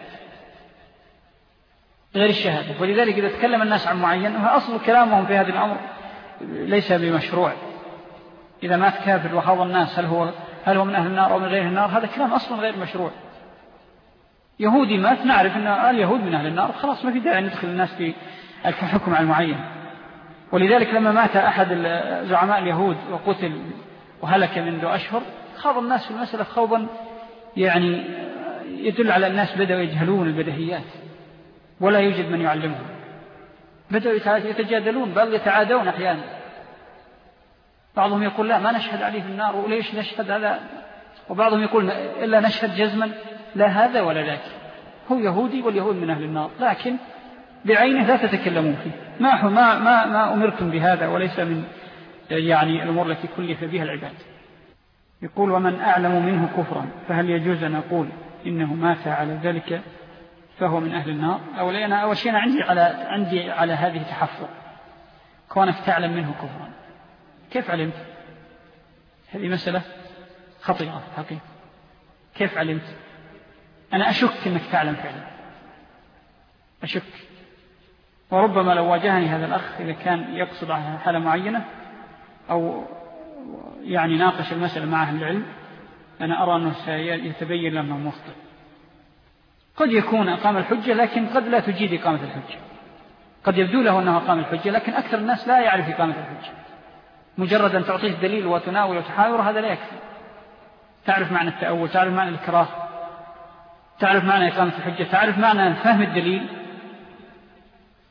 غير الشهادة. ولذلك إذا تكلم الناس عن معين فأصل كلامهم في هذا الأمر ليس بمشروع. إذا مات كافر وخاض الناس هل هو هل هو من أهل النار أو من غير النار، هذا كلام أصلا غير مشروع. يهودي مات نعرف أن اليهود من أهل النار، خلاص ما في داعي ندخل الناس في الحكم على المعين. ولذلك لما مات أحد زعماء اليهود وقتل وهلك منذ أشهر، خاض الناس في المسألة خوضا يعني يدل على الناس بدأوا يجهلون البديهيات ولا يوجد من يعلمهم، بدأوا يتجادلون بل يتعادون أحيانا. بعضهم يقول لا ما نشهد عليه في النار، وليش نشهد هذا؟ وبعضهم يقول إلا نشهد جزما، لا هذا ولا ذاك، هو يهودي واليهود من أهل النار، لكن بعينه لا تتكلمون فيه. ما ما ما ما أمرتم بهذا، وليس من يعني الأمور التي كلف بها العباد. يقول ومن أعلم منه كفرا فهل يجوز أن أقول إنه مات على ذلك فهو من أهل النار؟ أولا أنا أول شيء أنا عندي على عندي على هذه تحفظ، كونك تعلم منه كفرا، كيف علمت؟ هذه مسألة خطيرة حقيقة. كيف علمت؟ أنا أشك أنك تعلم فعلا، أشك. وربما لو واجهني هذا الأخ إذا كان يقصد على حالة معينة أو يعني ناقش المسألة مع أهل العلم، أنا أرى أنه سيتبين لما مخطئ. قد يكون أقام الحجة لكن قد لا تجيد إقامة الحجة، قد يبدو له أنه أقام الحجة لكن أكثر الناس لا يعرف إقامة الحجة. مجرد أن تعطيه الدليل وتناول وتحاور هذا لا يكفي. تعرف معنى التأول، تعرف معنى الإكراه، تعرف معنى إقامة الحجة، تعرف معنى فهم الدليل،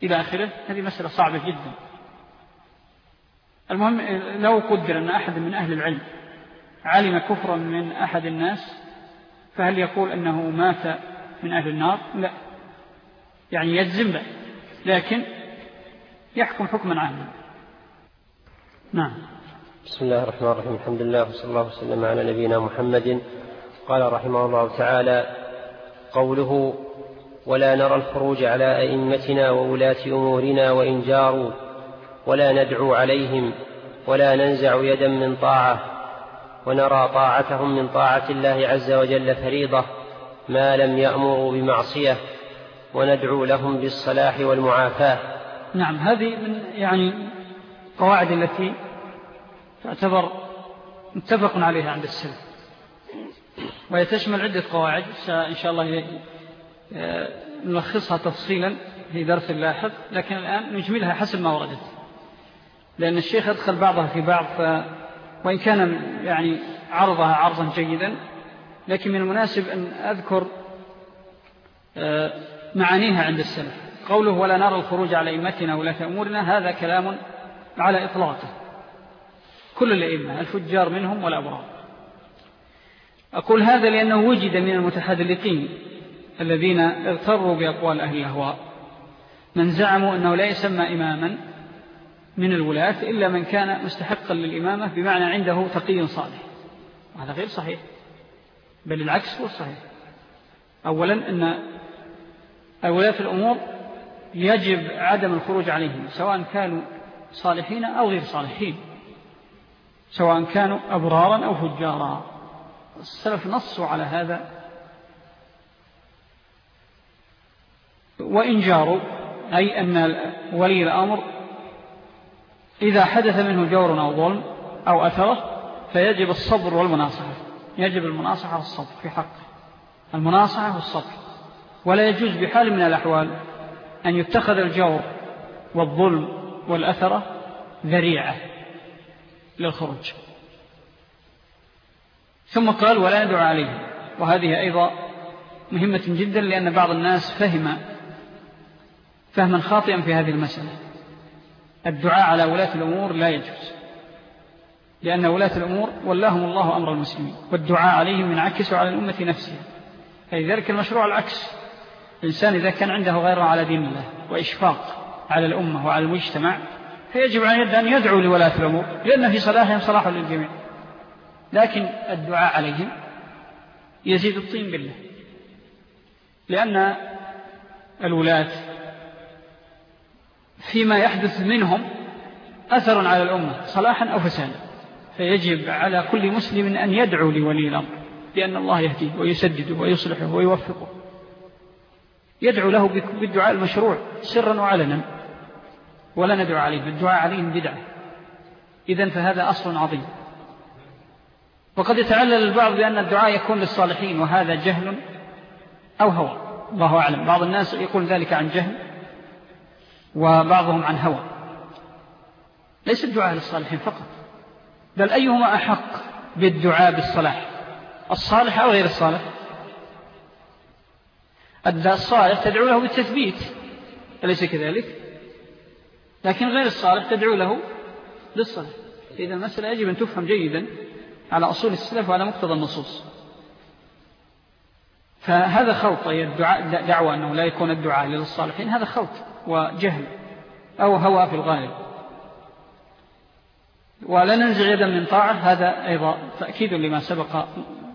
إلى آخره، هذه مسألة صعبة جدا. المهم لو قدر أن أحد من أهل العلم علم كفرا من أحد الناس، فهل يقول أنه مات من أهل النار؟ لا، يعني يجزم له، لكن يحكم حكما عاما. نعم.
بسم الله الرحمن الرحيم. الحمد لله وصلى الله وسلم على نبينا محمد. قال رحمه الله تعالى: قوله: ولا نرى الخروج على أئمتنا وولاة أمورنا وإن جاروا، ولا ندعو عليهم، ولا ننزع يدا من طاعة، ونرى طاعتهم من طاعة الله عز وجل فريضة ما لم يأمروا بمعصية، وندعو لهم بالصلاح والمعافاة.
نعم، هذه من يعني قواعد التي تعتبر متفق عليها عند السلف، وهي تشمل عدة قواعد إن شاء الله نلخصها تفصيلا في درس لاحق، لكن الآن نجملها حسب ما وردت، لأن الشيخ أدخل بعضها في بعض، ف... وإن كان يعني عرضها عرضا جيدا، لكن من المناسب أن أذكر معانيها عند السلف. قوله: ولا نرى الخروج على أئمتنا ولاة أمورنا، هذا كلام على إطلاقه، كل الأئمة الفجار منهم والأبرار. أقول هذا لأنه وجد من المتحدثين الذين اغتروا بأقوال أهل الأهواء من زعموا أنه لا يسمى إماما من الولاة إلا من كان مستحقا للإمامة، بمعنى عنده تقي صالح، وهذا غير صحيح، بل العكس هو الصحيح. أولا أن ولاة الأمور يجب عدم الخروج عليهم، سواء كانوا صالحين أو غير صالحين، سواء كانوا أبرارا أو فجارا. السلف نصوا على هذا. وإن جاروا، أي أن ولي الأمر إذا حدث منه جور أو ظلم أو أثره فيجب الصبر والمناصحة، يجب المناصحة والصبر في حقه، المناصحة والصبر. ولا يجوز بحال من الأحوال أن يتخذ الجور والظلم والأثرة ذريعة للخروج. ثم قال: ولا ندعو عليهم، وهذه أيضا مهمة جدا، لأن بعض الناس فهم فهما خاطئا في هذه المسألة. الدعاء على ولاة الأمور لا يجوز، لأن ولاة الأمور ولاهم الله أمر المسلمين، والدعاء عليهم ينعكس على الأمة نفسها، فلذلك المشروع العكس. الإنسان إذا كان عنده غيره على دين الله وإشفاق على الأمة وعلى المجتمع، فيجب أن يدعو لولاة الأمور، لأن في صلاحهم صلاح للجميع. لكن الدعاء عليهم يزيد الطين بالله، لأن الولاة فيما يحدث منهم أثر على الأمة صلاحا أو فسادا، فيجب على كل مسلم أن يدعو لولي الأمر، لأن الله يهديه ويسدده ويصلحه ويوفقه، يدعو له بالدعاء المشروع سرا وعلنا، ولا ندعو عليهم. الدعاء عليهم بدعة، إذن فهذا أصل عظيم. وقد يتعلل البعض بأن الدعاء يكون للصالحين، وهذا جهل أو هوى، الله أعلم. بعض الناس يقول ذلك عن جهل، وبعضهم عن هوى. ليس الدعاء للصالحين فقط، بل أيهما أحق بالدعاء بالصلاح، الصالح أو غير الصالح؟ الصالح تدعو له بالتثبيت، أليس كذلك؟ لكن غير الصالح تدعو له للصلاح. إذا المسألة يجب أن تفهم جيدا على أصول السلف وعلى مقتضى النصوص. فهذا خلط، الدعاء دعوة أنه لا يكون الدعاء للصالحين، هذا خلط وجهل أو هوى في الغالب. ولا ننزع يدا من طاعة، هذا أيضا تأكيد لما سبق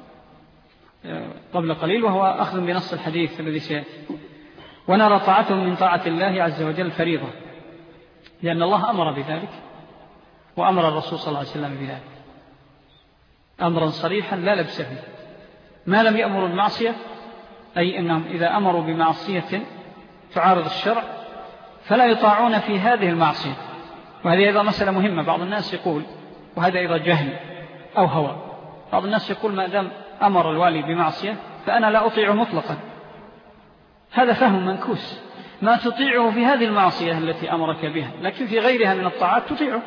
قبل قليل، وهو أخذ بنص الحديث الذي سيأتي. ونرى طاعتهم من طاعة الله عز وجل فريضة، لأن الله أمر بذلك، وأمر الرسول صلى الله عليه وسلم بذلك أمرا صريحا لا لبس فيه. ما لم يأمروا المعصية، أي أنهم إذا أمروا بمعصية تعارض الشرع فلا يطاعون في هذه المعصية. وهذه أيضا مسألة مهمة. بعض الناس يقول، وهذا أيضا جهل أو هوى، بعض الناس يقول ما دام أمر الوالي بمعصية فأنا لا أطيعه مطلقا. هذا فهم منكوس، ما تطيعه في هذه المعصية التي أمرك بها، لكن في غيرها من الطاعات تطيعه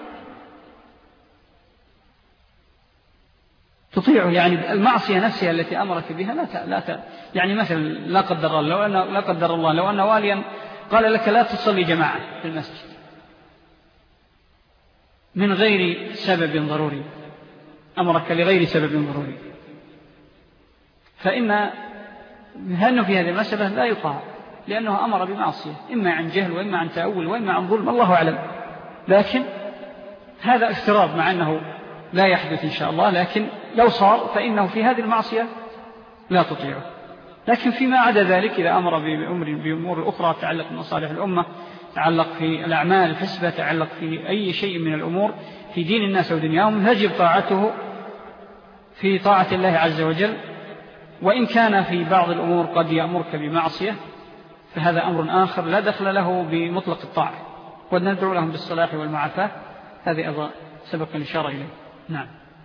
تطيعه يعني المعصية نفسها التي أمرك بها لا ت... لا ت... يعني مثلا لا قدر الله لو أن لا قدر الله لو أن واليا قال لك لا تصلي جماعة في المسجد من غير سبب ضروري، أمرك لغير سبب ضروري، فإن هنه في هذه المسألة لا يطاع، لأنه أمر بمعصية إما عن جهل وإما عن تأول وإما عن ظلم، الله أعلم. لكن هذا افتراض، مع أنه لا يحدث إن شاء الله، لكن لو صار فإنه في هذه المعصية لا تطيعه. لكن فيما عدا ذلك إذا أمر بأمور أخرى تعلق بمصالح الأمة، تعلق في الأعمال الحسبة، تعلق في أي شيء من الأمور في دين الناس ودنياهم، يجب طاعته في طاعة الله عز وجل. وإن كان في بعض الأمور قد يأمرك بمعصية فهذا أمر آخر لا دخل له بمطلق الطاعة، وندعو لهم بالصلاح والمعافاة، هذه أيضا سبق الإشارة إليه. نعم.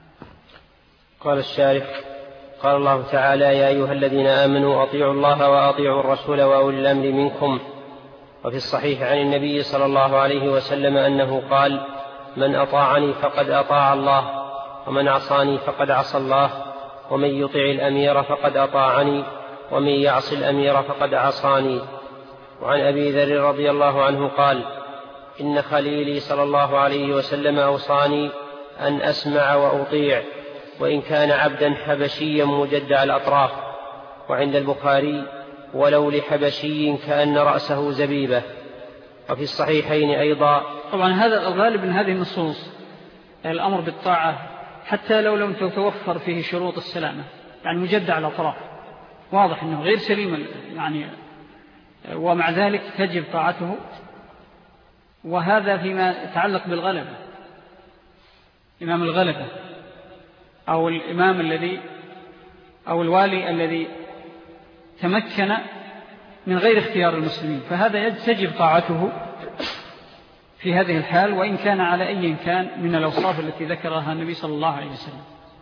قال الشارح: قال الله تعالى: يا أيها الذين آمنوا أطيعوا الله وأطيعوا الرسول وأولي الأمر منكم. وفي الصحيح عن النبي صلى الله عليه وسلم أنه قال: من أطاعني فقد أطاع الله، ومن عصاني فقد عصى الله، ومن يطع الأمير فقد أطاعني، ومن يعص الأمير فقد عصاني. وعن أبي ذر رضي الله عنه قال: إن خليلي صلى الله عليه وسلم أوصاني أن أسمع وأطيع، وإن كان عبدا حبشيا مجدع الأطراف. وعند البخاري: ولو لحبشي كأن رأسه زبيبة. وفي الصحيحين أيضا.
طبعا هذا الغالب من هذه النصوص الأمر بالطاعة حتى لو لم تتوفر فيه شروط السلامة، يعني مجدع الأطراف، واضح أنه غير سليم يعني، ومع ذلك تجب طاعته. وهذا فيما يتعلق بالغلبة، إمام الغلبة أو الإمام الذي أو الوالي الذي تمكن من غير اختيار المسلمين، فهذا تجب طاعته في هذه الحال، وإن كان على أي كان من الأوصاف التي ذكرها النبي صلى الله عليه وسلم،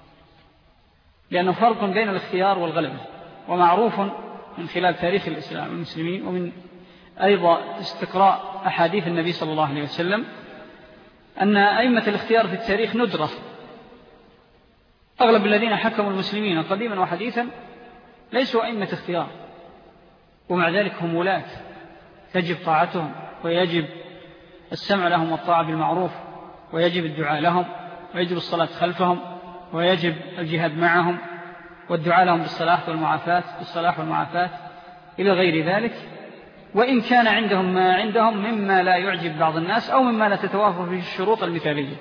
لأنه فرق بين الاختيار والغلبة. ومعروف من خلال تاريخ الإسلام والمسلمين، ومن أيضا استقراء أحاديث النبي صلى الله عليه وسلم، أن أئمة الاختيار في التاريخ ندرة. أغلب الذين حكموا المسلمين قديما وحديثا ليسوا أئمة اختيار، ومع ذلك هم ولاة تجب طاعتهم، ويجب السمع لهم والطاعة بالمعروف، ويجب الدعاء لهم، ويجب الصلاة خلفهم، ويجب الجهاد معهم، والدعاء لهم بالصلاح والمعافاة بالصلاح والمعافاة إلى غير ذلك. وإن كان عندهم ما عندهم مما لا يعجب بعض الناس أو مما لا تتوافر فيه الشروط المثالية.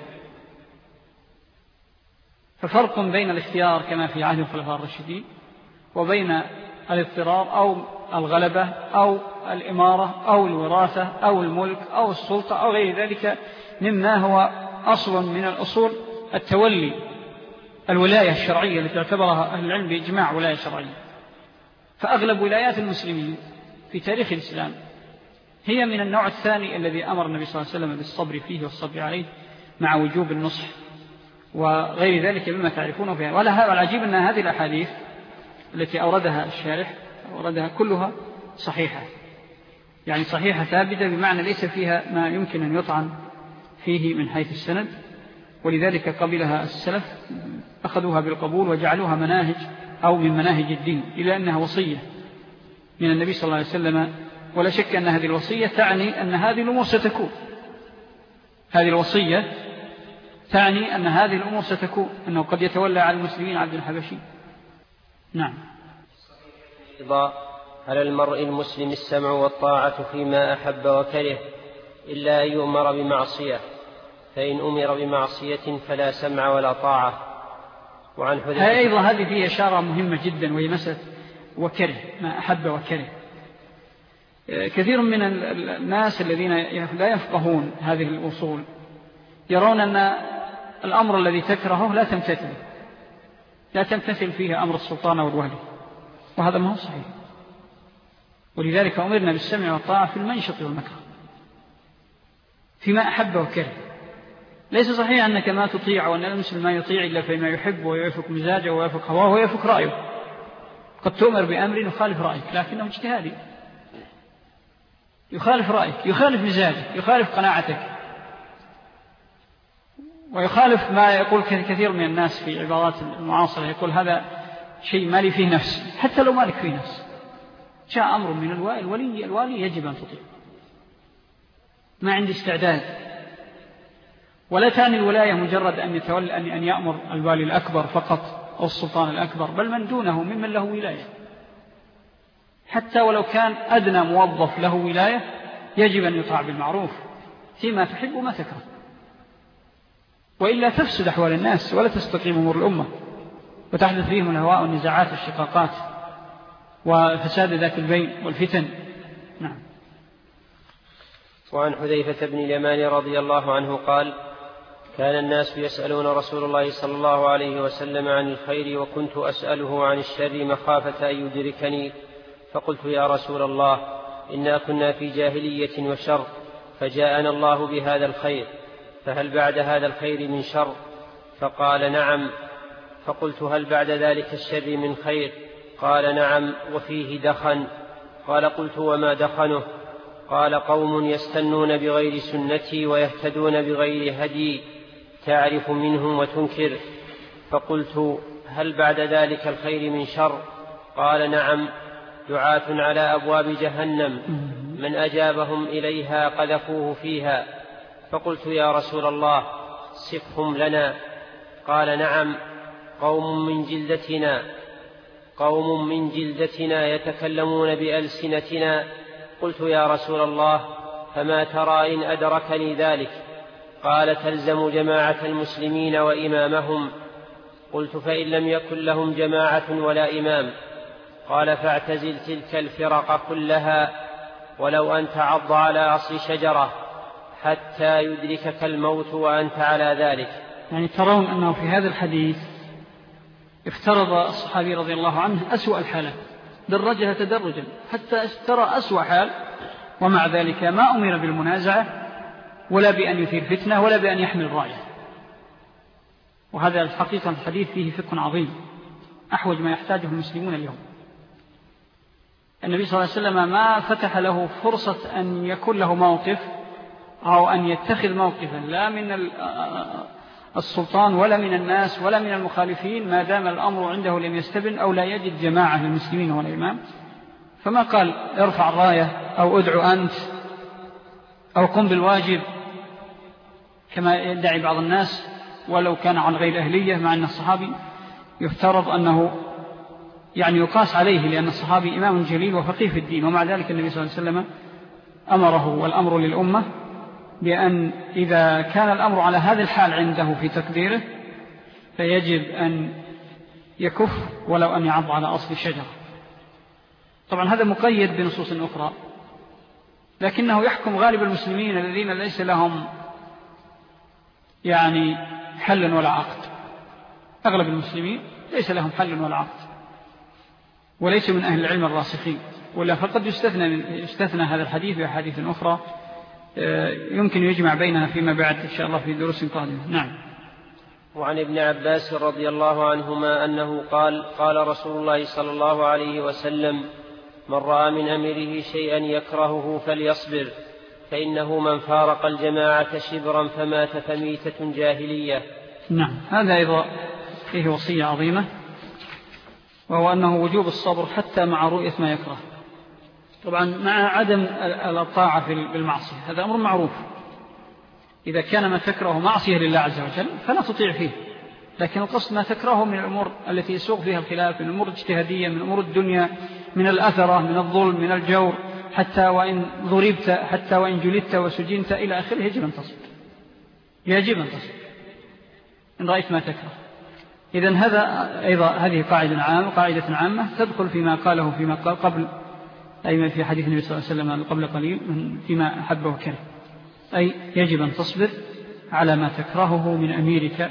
ففرق بين الاختيار كما في عهد الخلفاء الراشدين، وبين الاضطرار أو الغلبة أو الإمارة أو الوراثة أو الملك أو السلطة أو غير ذلك مما هو أصل من الأصول التولي، الولاية الشرعية التي تعتبرها أهل العلم بإجماع ولاية شرعية. فأغلب ولايات المسلمين في تاريخ الإسلام هي من النوع الثاني الذي أمر النبي صلى الله عليه وسلم بالصبر فيه والصبر عليه، مع وجوب النصح وغير ذلك مما تعرفونه فيها. ولا العجيب أن هذه الأحاديث التي أوردها الشارح أوردها كلها صحيحة، يعني صحيحة ثابتة، بمعنى ليس فيها ما يمكن أن يطعن فيه من حيث السند، ولذلك قبلها السلف أخذوها بالقبول وجعلوها مناهج أو من مناهج الدين، إلى أنها وصية من النبي صلى الله عليه وسلم. ولا شك أن هذه الوصية تعني أن هذه الأمور ستكون، هذه الوصية تعني أن هذه الأمور ستكون، أنه قد يتولى على المسلمين عبد الحبشي. نعم.
أيضا: على المرء المسلم السمع والطاعة فيما أحب وكره، إلا أن يؤمر بمعصية، فإن أمر بمعصية فلا سمع ولا طاعة. وعن حذيفة
أيضا هذه فيها إشارة مهمة جدا، وهي مسألة وكره، ما أحب وكره. كثير من الناس الذين لا يفقهون هذه الأصول يرون أن الأمر الذي تكرهه لا تمتثل لا تمتثل فيه أمر السلطان والولي، وهذا ما هو صحيح. ولذلك أمرنا بالسمع والطاعة في المنشط والمكره فيما أحب وكره. ليس صحيح أنك ما تطيع، وأن المسلم ما يطيع إلا فيما يحب ويوافق مزاجه ويوافق هواه ويوافق رأيه. قد تؤمر بأمر يخالف رأيك لكنه اجتهادي، يخالف رأيك، يخالف مزاجك، يخالف قناعتك، ويخالف ما يقول كثير من الناس في عبارات المعاصرة، يقول هذا شيء ما لي فيه نفس. حتى لو مالك فيه نفس، جاء أمر من الولي الوالي يجب أن تطيع، ما عندي استعداد. ولا تعني الولاية مجرد أن يتولى أن يأمر الوالي الأكبر فقط أو السلطان الأكبر، بل من دونه ممن له ولاية، حتى ولو كان أدنى موظف له ولاية يجب أن يطاع بالمعروف فيما تحب وما تكره، وإلا تفسد أحوال الناس ولا تستقيم أمور الأمة وتحدث فيهم الهواء والنزاعات والشقاقات وفساد ذات البين والفتن. نعم.
وعن حذيفة بن اليمان رضي الله عنه قال: كان الناس يسألون رسول الله صلى الله عليه وسلم عن الخير، وكنت أسأله عن الشر مخافة أن يدركني، فقلت: يا رسول الله، إنا كنا في جاهلية وشر، فجاءنا الله بهذا الخير، فهل بعد هذا الخير من شر؟ فقال: نعم. فقلت: هل بعد ذلك الشر من خير؟ قال: نعم، وفيه دخن. قال: قلت: وما دخنه؟ قال: قوم يستنون بغير سنتي ويهتدون بغير هدي، تعرف منهم وتنكر. فقلت: هل بعد ذلك الخير من شر؟ قال: نعم، دعاة على أبواب جهنم، من أجابهم إليها قذفوه فيها. فقلت: يا رسول الله، صفهم لنا. قال: نعم، قوم من جلدتنا قوم من جلدتنا يتكلمون بألسنتنا. قلت: يا رسول الله، فما ترى إن أدركني ذلك؟ قال: تلزم جماعة المسلمين وإمامهم. قلت: فإن لم يكن لهم جماعة ولا إمام؟ قال: فاعتزل تلك الفرق كلها، ولو أن تعض على أصل شجرة حتى يدركك الموت وأنت على ذلك.
يعني ترون أنه في هذا الحديث افترض الصحابي رضي الله عنه أسوأ الحالات، درجها تدرجا حتى ترى أسوأ حال، ومع ذلك ما أمر بالمنازعة ولا بأن يثير فتنة ولا بأن يحمل راية. وهذا الحقيقة الحديث فيه فقه عظيم أحوج ما يحتاجه المسلمون اليوم. النبي صلى الله عليه وسلم ما فتح له فرصة أن يكون له موقف أو أن يتخذ موقفا لا من السلطان ولا من الناس ولا من المخالفين، ما دام الأمر عنده لم يستبن أو لا يجد جماعة من المسلمين ولا إمام. فما قال ارفع الراية أو ادعو أنت أو قم بالواجب كما يدعي بعض الناس ولو كان عن غير أهلية، مع أن الصحابي يفترض أنه يعني يقاس عليه، لأن الصحابي إمام جليل وفقيه في الدين، ومع ذلك النبي صلى الله عليه وسلم أمره والأمر للأمة بأن إذا كان الأمر على هذا الحال عنده في تقديره فيجب أن يكف ولو أن يعض على أصل شجرة. طبعا هذا مقيد بنصوص أخرى، لكنه يحكم غالب المسلمين الذين ليس لهم يعني حل ولا عقد. أغلب المسلمين ليس لهم حل ولا عقد وليس من أهل العلم الراسخين، ولا فقد يستثنى, يستثنى هذا الحديث بأحاديث أخرى يمكن يجمع بينها فيما بعد إن شاء الله في دروس قادمة. نعم.
وعن ابن عباس رضي الله عنهما أنه قال: قال رسول الله صلى الله عليه وسلم: من رأى من أمره شيئا يكرهه فليصبر، فإنه من فارق الجماعة شبرا فمات فميتة جاهلية.
نعم، هذا أيضا فيه وصية عظيمة، وهو أنه وجوب الصبر حتى مع رؤية ما يكره. طبعا مع عدم الطاعة بالمعصية، هذا أمر معروف. إذا كان ما تكره معصية لله عز وجل فلا تطيع فيه، لكن القصد ما تكرهه من الأمور التي يسوق فيها الخلاف، من الأمور الاجتهادية، من أمور الدنيا، من الأثرة، من الظلم، من الجور، حتى وإن ضربت، حتى وإن جلدت وسجنت إلى آخره، يجب أن تصبر، يجب أن تصبر إن رأيت ما تكره. إذن هذا أيضا هذه قاعدة عامة قاعدة عامة تدخل فيما قاله فيما قال قبل، أي في حديث النبي صلى الله عليه وسلم قبل قليل فيما أحب وكره، أي يجب أن تصبر على ما تكرهه من أميرك،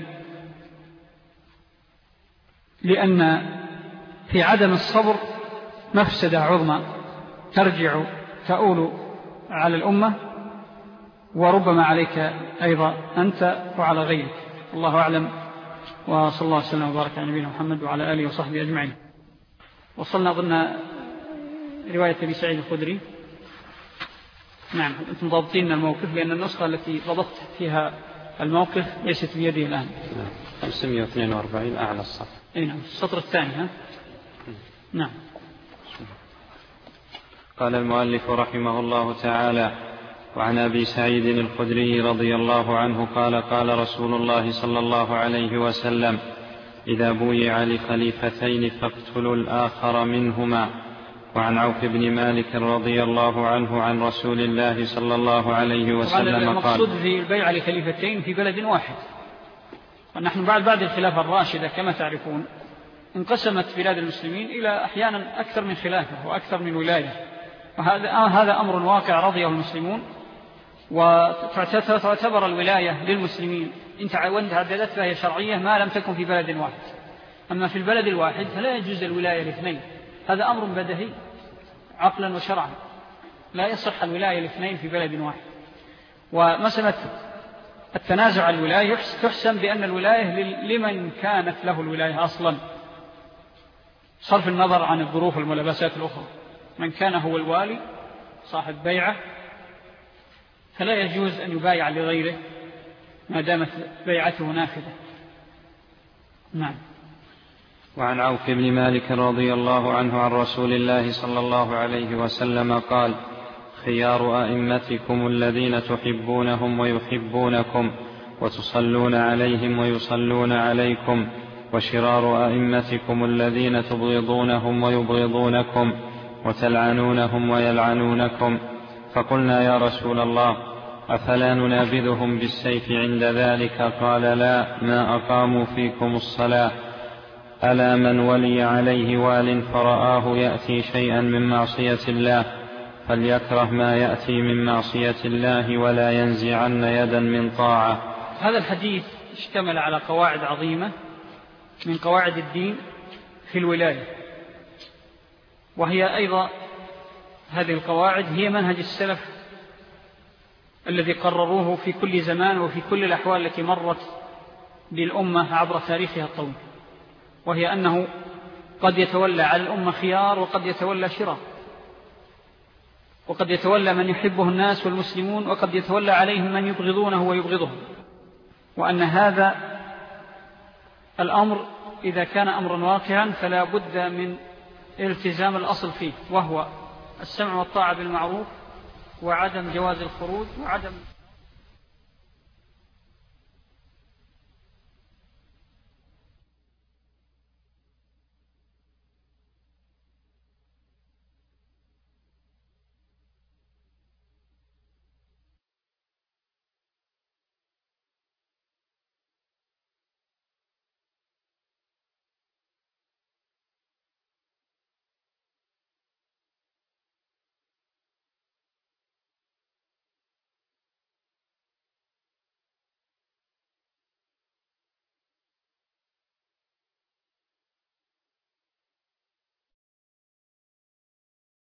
لأن في عدم الصبر مفسدة عظمى ترجع تؤول على الأمة، وربما عليك أيضا أنت وعلى غيرك. الله أعلم، وصلى الله وسلم وبارك على نبينا محمد وعلى آله وصحبه أجمعين. وصلنا ضمن رواية أبي سعيد الخدري. نعم، أنتم ضابطين الموقف، لأن النسخة التي ضبطت فيها الموقف ليست بيدي الآن.
خمسمائة واثنين وأربعين أعلى الصف.
أي نعم، السطر الثاني. ها؟ نعم.
قال المؤلف رحمه الله تعالى: وعن أبي سعيد الخدري رضي الله عنه قال قال رسول الله صلى الله عليه وسلم إذا بويع لخليفتين فاقتلوا الآخر منهما. وعن عوف بن مالك رضي الله عنه عن رسول الله صلى الله عليه وسلم قال
المقصود في البيع لخليفتين في بلد واحد. ونحن بعد بعد الخلافة الراشدة كما تعرفون انقسمت بلاد المسلمين إلى أحيانا أكثر من خلافة وأكثر من ولاية، وهذا هذا أمر واقع رضيه المسلمون، وتعتبر الولاية للمسلمين إن تعددت فهي شرعية ما لم تكن في بلد واحد. أما في البلد الواحد فلا يجوز الولاية لاثنين، هذا أمر بديهي عقلا وشرعا، لا يصح الولاية لاثنين في بلد واحد. ومسألة التنازع عن الولاية تحسم بأن الولاية لمن كانت له الولاية أصلا، صرف النظر عن الظروف والملابسات الأخرى. من كان هو الوالي صاحب بيعة فلا يجوز أن يبايع لغيره ما دامت بيعته نافذة. نعم.
وعن عوف بن مالك رضي الله عنه عن رسول الله صلى الله عليه وسلم قال خيار أئمتكم الذين تحبونهم ويحبونكم وتصلون عليهم ويصلون عليكم، وشرار أئمتكم الذين تبغضونهم ويبغضونكم وتلعنونهم ويلعنونكم. فقلنا يا رسول الله أفلا ننابذهم بالسيف عند ذلك؟ قال لا، ما أقاموا فيكم الصلاة. ألا من ولي عليه وال فرآه يأتي شيئا من معصية الله فليكره ما يأتي من معصية الله ولا ينزعن يدا من طاعة.
هذا الحديث اشتمل على قواعد عظيمة من قواعد الدين في الولاية، وهي أيضا هذه القواعد هي منهج السلف الذي قرروه في كل زمان وفي كل الأحوال التي مرت بالأمة عبر تاريخها الطويل، وهي أنه قد يتولى على الأمة خيار وقد يتولى شرار، وقد يتولى من يحبه الناس والمسلمون وقد يتولى عليهم من يبغضونه ويبغضهم، وأن هذا الأمر إذا كان أمرا واقعا فلا بد من التزام الأصل فيه، وهو السمع والطاعة بالمعروف وعدم جواز الخروج وعدم